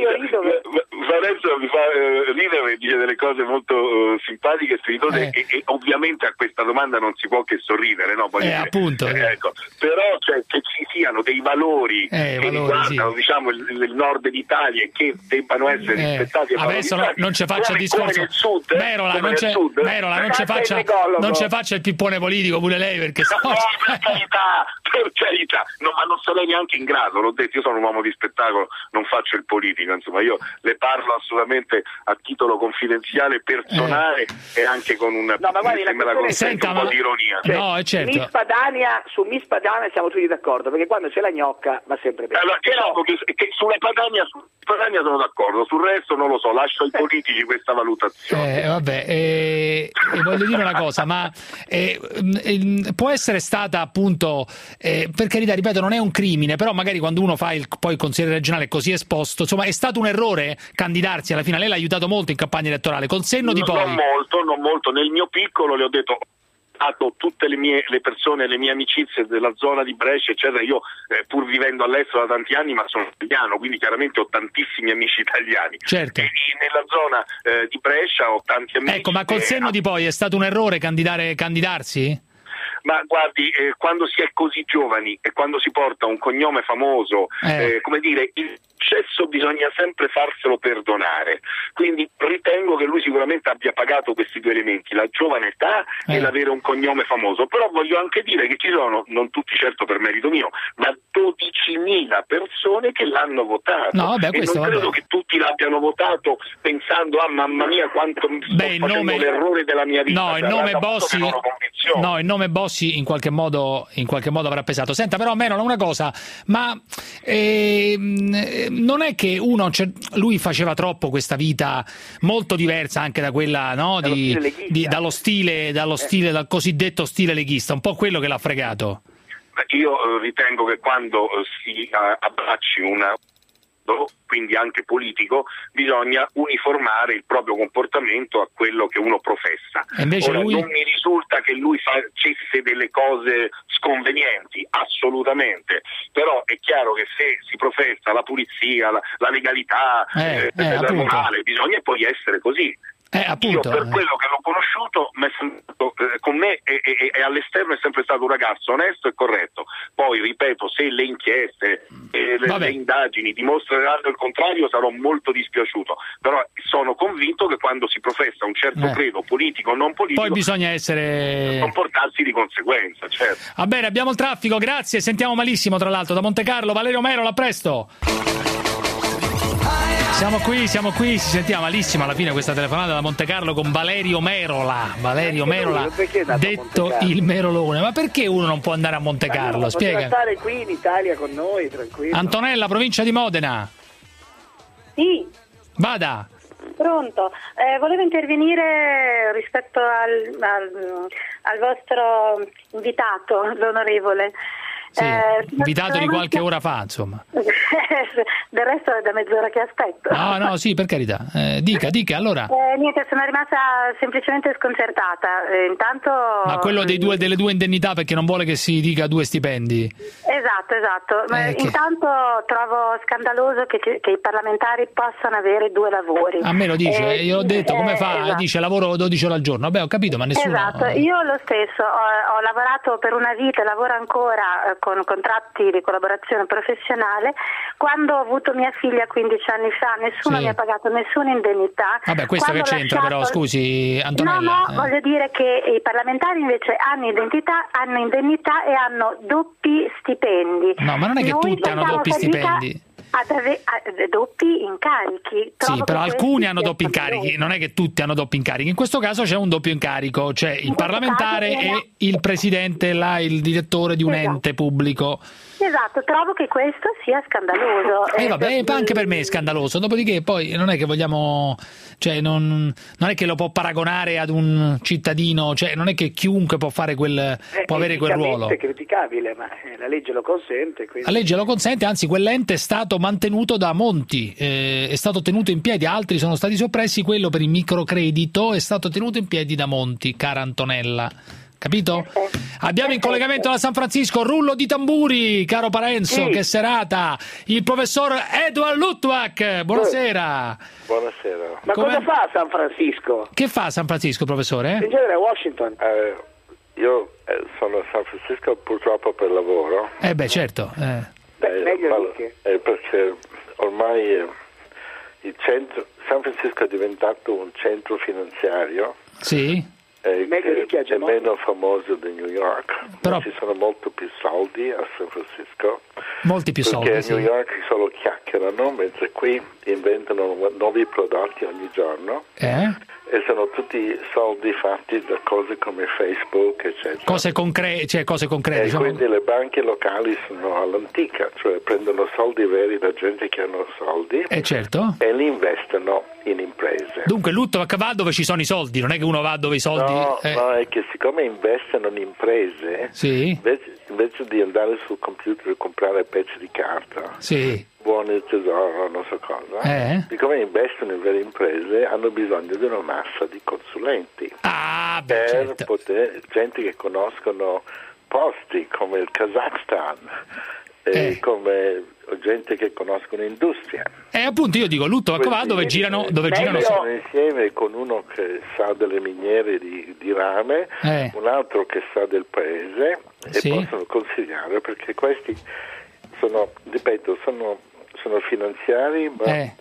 Parenzo mi fa uh, ridere e dice delle cose molto uh, simpatiche e stridose, eh. e, e ovviamente a questa domanda non si può che sorridere, no? Eh, appunto, eh, ecco. Però cioè, che ci siano dei valori eh, che valori, riguardano sì. diciamo, il, il nord d'Italia e che debbano essere eh. rispettati e adesso no, non ci faccia il discorso come sud, Merola, come non, c'è, sud. Merola non ci faccia, non ci faccia il pippone politico pure lei, perché no, no, per carità, per carità, no, ma non sarei neanche in grado, l'ho detto, io sono un uomo di spettacolo, non faccio il politico, insomma io le parlo assolutamente a titolo confidenziale, personale eh. e anche con un, no, ma guardi, se me la consente, un ma... po' di ironia. Cioè, no, è certo. Miss Padania, su Miss Padania siamo tutti d'accordo, perché quando c'è la gnocca va sempre bene. Allora, diciamo che, che sulle Padania, su Padania sono d'accordo, sul resto non lo so, lascio ai politici questa valutazione. Eh, vabbè, eh, eh, voglio dire una cosa, ma eh, eh, può essere stata appunto, eh, per carità, ripeto, non è un crimine, però magari quando uno fa il, poi il consigliere regionale così esposto, insomma, è stato un errore candidarsi alla fine. Lei l'ha aiutato molto in campagna elettorale, col senno di poi. Non molto, non molto, nel mio piccolo le ho detto... tutte le mie le persone, le mie amicizie della zona di Brescia eccetera, io eh, pur vivendo all'estero da tanti anni, ma sono italiano, quindi chiaramente ho tantissimi amici italiani, certo. E nella zona eh, di Brescia ho tanti amici. Ecco, ma col senno eh, di poi è stato un errore candidare, candidarsi? Ma guardi, eh, quando si è così giovani e quando si porta un cognome famoso, eh. Eh, come dire, il successo bisogna sempre farselo perdonare, quindi ritengo che lui sicuramente abbia pagato questi due elementi, la giovane età eh. e l'avere un cognome famoso, però voglio anche dire che ci sono, non tutti certo per merito mio, ma dodicimila persone che l'hanno votato. No, vabbè, questo, e non credo vabbè. che tutti l'abbiano votato pensando ah mamma mia quanto sto Beh, facendo nome... l'errore della mia vita. No, il nome Bossi No, il nome Bossi in qualche modo in qualche modo avrà pesato. Senta, però Merola, una cosa, ma eh, non è che uno, cioè, lui faceva troppo questa vita molto diversa anche da quella, no, di, di, dallo stile, dallo stile, dal cosiddetto stile leghista, un po' quello che l'ha fregato. Io ritengo che quando si abbracci una quindi anche politico, bisogna uniformare il proprio comportamento a quello che uno professa. E invece Ora, lui... non mi risulta che lui facesse delle cose sconvenienti, assolutamente, però è chiaro che se si professa la pulizia, la, la legalità, eh, eh, eh, la morale, bisogna poi essere così. Eh, appunto, Io per quello che l'ho conosciuto eh, con me e, e, e all'esterno è sempre stato un ragazzo onesto e corretto. Poi ripeto, se le inchieste e le, le indagini dimostreranno il contrario sarò molto dispiaciuto, però sono convinto che quando si professa un certo eh. credo politico o non politico poi bisogna essere comportarsi di conseguenza, certo. Va bene, abbiamo il traffico, grazie, sentiamo malissimo tra l'altro da Montecarlo. Valerio Merola, a presto. Siamo qui, siamo qui, si sentiva malissimo alla fine questa telefonata da Montecarlo con Valerio Merola. Valerio Merola, detto il Merolone. Ma perché uno non può andare a Montecarlo? No, Spiega. Poteva stare qui in Italia con noi, tranquillo. Antonella, provincia di Modena. Sì. Vada. Pronto, eh, volevo intervenire rispetto al, al, al vostro invitato, l'onorevole. Sì, eh, invitato di qualche ora fa, insomma. Del resto è da mezz'ora che aspetto. No, no, sì, per carità. Eh, dica, dica, allora. Eh, niente, sono rimasta semplicemente sconcertata. Eh, intanto... Ma quello dei due, delle due indennità perché non vuole che si dica due stipendi. Esatto, esatto. Ma eh, intanto che... trovo scandaloso che, che i parlamentari possano avere due lavori. A me lo dice, eh, io ho detto, come fa? Esatto. Dice lavoro dodici ore al giorno. Vabbè, ho capito, ma nessuno... Esatto, io lo stesso, ho, ho lavorato per una vita e lavoro ancora con contratti di collaborazione professionale. Quando ho avuto mia figlia quindici anni fa nessuno Sì. mi ha pagato nessuna indennità. Vabbè, questo Quando che ho c'entra lasciato- però, scusi Antonella. No, no, eh. voglio dire che i parlamentari invece hanno identità, hanno indennità e hanno doppi stipendi. No, ma non è che Noi tutti hanno facciamo doppi fatica stipendi. Ad ave- a- doppi incarichi. Sì, Trovo però che alcuni questi hanno siano doppi incarichi, non è che tutti hanno doppi incarichi. In questo caso c'è un doppio incarico, cioè il parlamentare caso era- e il presidente, là, il direttore di un Esatto. ente pubblico. Esatto, trovo che questo sia scandaloso. E eh, vabbè, per- anche per me è scandaloso. Dopodiché poi non è che vogliamo, cioè non, non è che lo può paragonare ad un cittadino, cioè non è che chiunque può fare quel, può avere quel ruolo. È criticabile, ma eh, la legge lo consente. Quindi... La legge lo consente, anzi quell'ente è stato mantenuto da Monti, eh, è stato tenuto in piedi, altri sono stati soppressi, quello per il microcredito è stato tenuto in piedi da Monti, cara Antonella. Capito? Abbiamo in collegamento da San Francisco Rullo di tamburi, caro Parenzo, Sì. che serata! Il professor Edward Luttwak, buonasera. Buonasera. Ma Come- cosa fa a San Francisco? Che fa San Francisco, professore? In genere a Washington. Eh, io eh, sono a San Francisco purtroppo per lavoro. Eh beh, certo. eh. Eh, ma- eh, perché ormai eh, il centro, San Francisco è diventato un centro finanziario. Sì. eh, che è meno famoso di New York, Però- ma ci sono molto più soldi a San Francisco. Molti più perché soldi, a sì. New York solo chiacchierano, mentre qui inventano nu- nuovi prodotti ogni giorno. Eh? E sono tutti soldi fatti da cose come Facebook, eccetera. Cose concrete, cioè cose concrete. E diciamo. quindi le banche locali sono all'antica, cioè prendono soldi veri da gente che hanno soldi Eh certo. e li investono in imprese. Dunque Luttwak va dove ci sono i soldi, non è che uno va dove i soldi... No, eh. no, è che siccome investono in imprese, Sì. invece, invece di andare sul computer e comprare pezzi di carta, Sì. buoni del tesoro, non so cosa, Eh? siccome investono in vere imprese, hanno bisogno di una massa di consulenti. Ah, beh, per certo. poter, gente che conoscono posti come il Kazakhstan, eh, come gente che conoscono industria. E appunto io dico Luttwak va dove girano... Dove girano Sono insieme con uno che sa delle miniere di, di rame, Eh. un altro che sa del paese e Sì. possono consigliare, perché questi sono, ripeto, sono, sono finanziari ma Eh.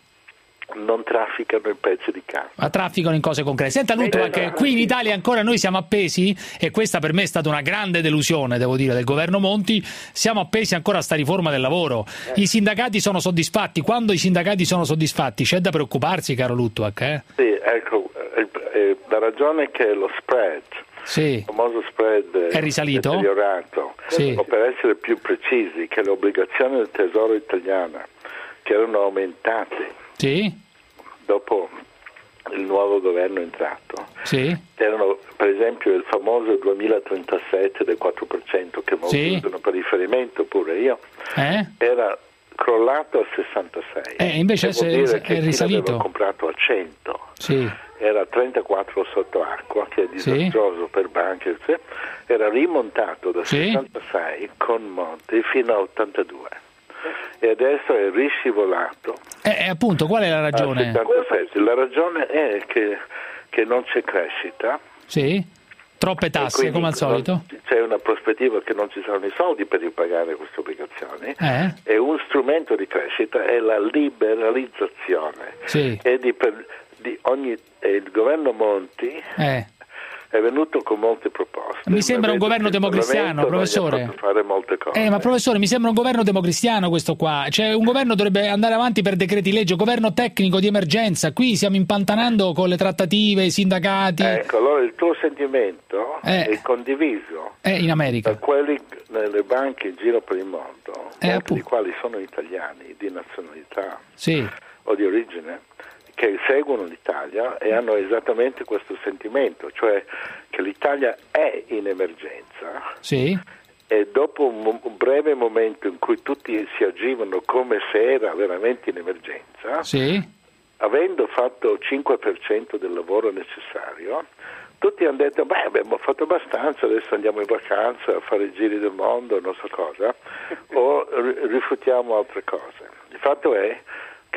non trafficano in pezzi di carta. Ma trafficano in cose concrete. Senta Luttwak, qui in Italia ancora noi siamo appesi, e questa per me è stata una grande delusione, devo dire, del governo Monti, siamo appesi ancora a sta riforma del lavoro. I sindacati sono soddisfatti, quando i sindacati sono soddisfatti c'è da preoccuparsi, caro Luttwak, eh? Sì, ecco, eh, eh, la ragione è che lo spread, Sì. il famoso spread È risalito? deteriorato, Sì. o per essere più precisi, che le obbligazioni del Tesoro italiana, che erano aumentate Sì? dopo il nuovo governo entrato, Sì? erano per esempio il famoso duemilatrentasette del quattro per cento che molti Sì. usano per riferimento, pure io, Eh? era crollato a sessantasei. Eh, invece Che vuol è- dire è che chi risalito. l'aveva comprato a cento Sì. era trentaquattro sotto acqua, che è disastroso per banche, sì. Era rimontato da Sì. sessantasei con Monti fino a ottantadue e adesso è riscivolato Eh, appunto, qual è la a ragione? settantasette. La ragione è che, che non c'è crescita. Sì? Troppe e tasse, quindi come al solito? non- c'è una prospettiva che non ci saranno i soldi per ripagare queste obbligazioni Eh? e un strumento di crescita è la liberalizzazione. Sì. E di per- di ogni, e il governo Monti Eh. è venuto con molte proposte. Mi sembra ma un vedo governo che il democristiano, Parlamento non gli ha professore. fatto fare molte cose. Eh, ma professore, mi sembra un governo democristiano questo qua. Cioè, un governo dovrebbe andare avanti per decreti legge, governo tecnico di emergenza. Qui stiamo impantanando con le trattative, i sindacati. Ecco, allora il tuo sentimento Eh. è condiviso Eh, in America. da quelli nelle banche in giro per il mondo, Eh, molti appunto. di quali sono italiani di nazionalità Sì. o di origine, che seguono l'Italia e hanno esattamente questo sentimento, cioè che l'Italia è in emergenza Sì. e dopo un, mo- un breve momento in cui tutti si agivano come se era veramente in emergenza, Sì. avendo fatto il cinque per cento del lavoro necessario, tutti hanno detto, beh, abbiamo fatto abbastanza, adesso andiamo in vacanza a fare i giri del mondo, non so cosa, o ri- rifutiamo altre cose. Il fatto è che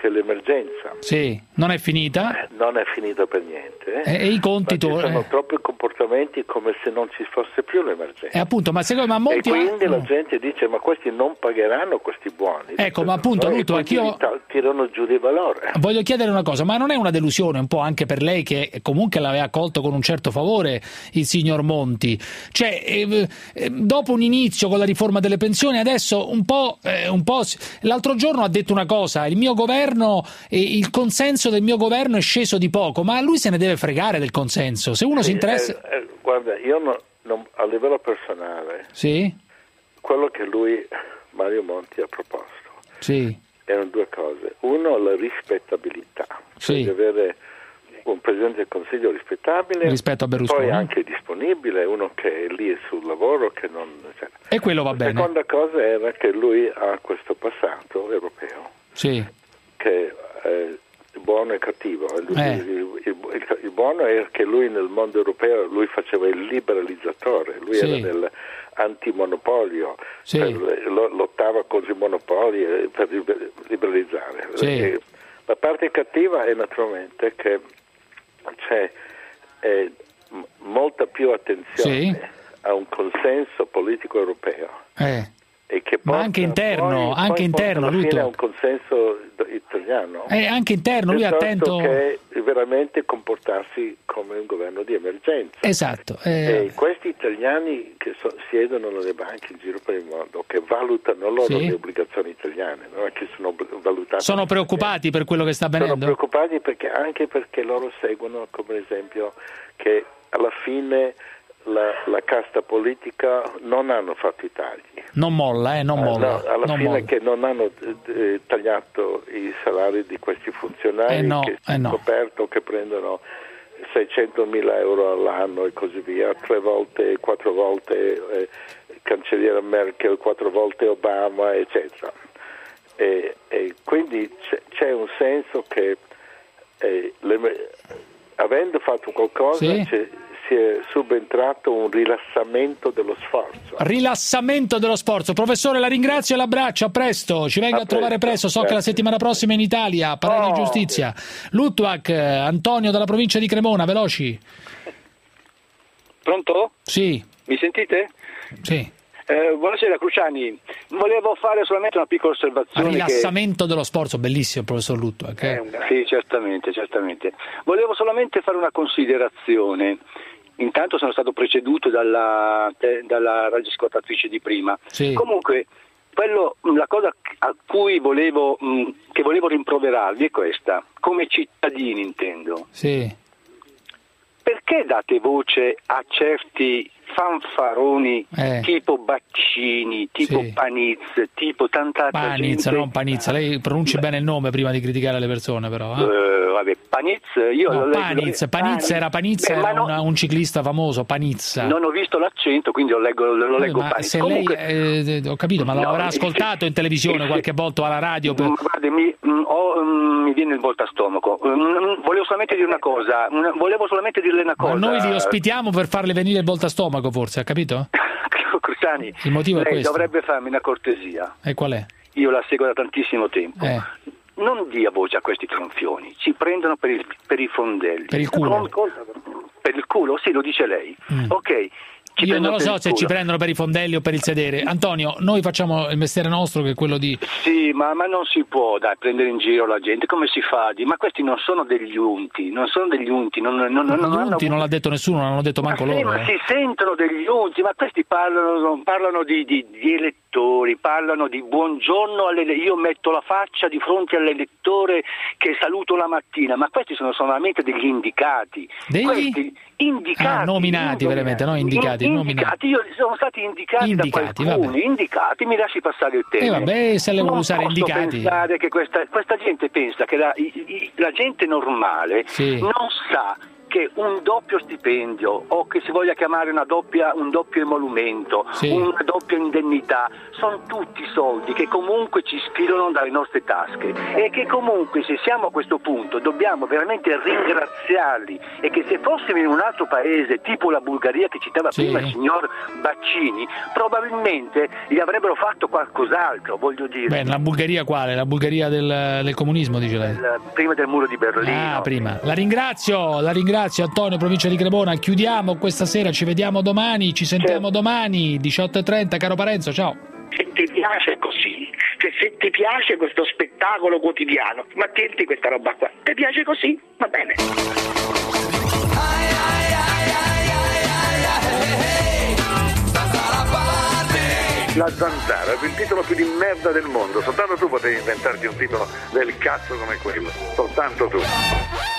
che l'emergenza sì, non è finita, eh, non è finita per niente, eh, e i conti tu, sono eh. troppi comportamenti come se non ci fosse più l'emergenza. E appunto, ma secondo me molti e quindi ha... la gente dice ma questi non pagheranno questi buoni. Ecco, ma appunto no? Lutwak, io tirano giù di valore. Voglio chiedere una cosa, ma non è una delusione un po' anche per lei che comunque l'aveva accolto con un certo favore il signor Monti? Cioè, eh, eh, dopo un inizio con la riforma delle pensioni, adesso un po', eh, un po' l'altro giorno ha detto una cosa, il mio governo, eh, il consenso del mio governo è sceso di poco, ma lui se ne deve fregare del consenso, se uno sì, si interessa... Eh, eh, guarda, io no, non, a livello personale, sì? quello che lui, Mario Monti, ha proposto, sì, erano due cose. Uno, la rispettabilità, cioè sì, di avere un Presidente del Consiglio rispettabile, rispetto a Berlusconi, poi anche disponibile, uno che è lì sul lavoro, che non... Cioè. E quello va la bene. La seconda cosa era che lui ha questo passato europeo, sì, che è buono e cattivo. Il, eh. il, il, il, il buono è che lui nel mondo europeo lui faceva il liberalizzatore, lui sì, era del antimonopolio, sì, per, lottava contro i monopoli per liberalizzare. Sì. E la parte cattiva è naturalmente che c'è eh, m- molta più attenzione sì, a un consenso politico europeo, eh. e che ma porta, anche interno, poi, anche poi interno, alla fine Lutwak, a un consenso italiano, eh, anche interno, lui è attento che veramente comportarsi come un governo di emergenza. Esatto. Eh... E questi italiani che so, siedono nelle banche in giro per il mondo, che valutano loro sì, le obbligazioni italiane, non è che sono valutate. Sono preoccupati per quello che sta avvenendo? Sono preoccupati perché anche perché loro seguono, come esempio, che alla fine la, la casta politica non hanno fatto i tagli. Non molla, eh, non molla. Eh, no, alla non fine molla. Che non hanno eh, tagliato i salari di questi funzionari, eh no, che si è no. scoperto che prendono seicentomila euro all'anno e così via, tre volte, quattro volte eh, cancelliera Merkel, quattro volte Obama, eccetera. E, e quindi c'è, c'è un senso che eh, le, avendo fatto qualcosa sì, c'è, si è subentrato un rilassamento dello sforzo. Rilassamento dello sforzo. Professore, la ringrazio e l'abbraccio, a presto, ci venga a, a trovare presto, so Grazie. Che la settimana prossima in Italia a parlare oh. di giustizia. Lutwak, Antonio dalla provincia di Cremona, veloci. Pronto? Sì. Mi sentite? Sì. Eh, buonasera Cruciani, volevo fare solamente una piccola osservazione. Rilassamento che... dello sforzo, bellissimo il professor Lutwak. Eh? Eh, sì, certamente, certamente. Volevo solamente fare una considerazione. Intanto sono stato preceduto dalla, dalla radioascoltatrice di prima. Sì. Comunque, quello, la cosa a cui volevo, mh, che volevo rimproverarvi è questa, come cittadini intendo. Sì. Perché date voce a certi fanfaroni eh. tipo Baccini, tipo sì. Panizza, tipo tanta altra Panizza, gente. non Panizza, lei pronuncia bene il nome prima di criticare le persone però. Eh? Uh, vabbè, Panizza, io no, lo Panizza, leggo... Panizza era Panizza, Beh, era no, una, un ciclista famoso, Panizza. Non ho visto l'accento, quindi lo leggo, lo leggo ma Panizza. se Comunque... lei, eh, ho capito, ma no, l'avrà ascoltato in televisione sì, qualche volta alla radio? Per... Guardi, mi, ho, mi viene il volto a stomaco. Volevo solamente dire una cosa, volevo solamente dirle una cosa. Ma noi li ospitiamo per farle venire il volto a stomaco, forse, ha capito? Cruciani, il motivo lei è questo. Dovrebbe farmi una cortesia. E qual è? Io la seguo da tantissimo tempo. Eh. Non dia voce a questi tronfioni, ci prendono per, il, per i fondelli. Per il culo? Per il culo? Sì, lo dice lei. Mm. Ok. Ci Io non lo so se culo. ci prendono per i fondelli o per il sedere. Antonio, noi facciamo il mestiere nostro che è quello di... Sì, ma, ma non si può dai, prendere in giro la gente, come si fa? Ma questi non sono degli unti, non sono degli unti. Non, non, non, non, non, unti hanno... non l'ha detto nessuno, non l'hanno detto manco ma sì, loro. Ma eh. si sentono degli unti, ma questi parlano, parlano di, di, di elettori, parlano di buongiorno all'elettore. Io metto la faccia di fronte all'elettore che saluto la mattina, ma questi sono solamente degli indicati. Degli? Questi indicati. Ah, nominati io, veramente, no? Indicati. In, nominati. indicati, io sono stati indicati, indicati da qualcuno, vabbè. indicati, mi lasci passare il tempo. E eh vabbè, se le vuole usare posso indicati. pensare che questa, questa gente pensa che la, i, la gente normale sì. non sa perché un doppio stipendio o che si voglia chiamare una doppia, un doppio emolumento, sì. una doppia indennità, sono tutti soldi che comunque ci sfilano dalle nostre tasche e che comunque, se siamo a questo punto, dobbiamo veramente ringraziarli, e che se fossimo in un altro paese tipo la Bulgaria che citava sì. prima il signor Baccini, probabilmente gli avrebbero fatto qualcos'altro, voglio dire. Beh, la Bulgaria quale? La Bulgaria del, del comunismo, dice lei? Il, prima del muro di Berlino. Ah, prima. La ringrazio, la ringrazio Antonio, provincia di Cremona. Chiudiamo questa sera, ci vediamo domani, ci sentiamo certo. domani, diciotto e trenta, caro Parenzo, ciao. Se ti piace così, cioè se ti piace questo spettacolo quotidiano, ma tienti questa roba qua, ti piace così? Va bene. La Zanzara, il titolo più di merda del mondo, soltanto tu potevi inventarti un titolo del cazzo come quello, soltanto tu.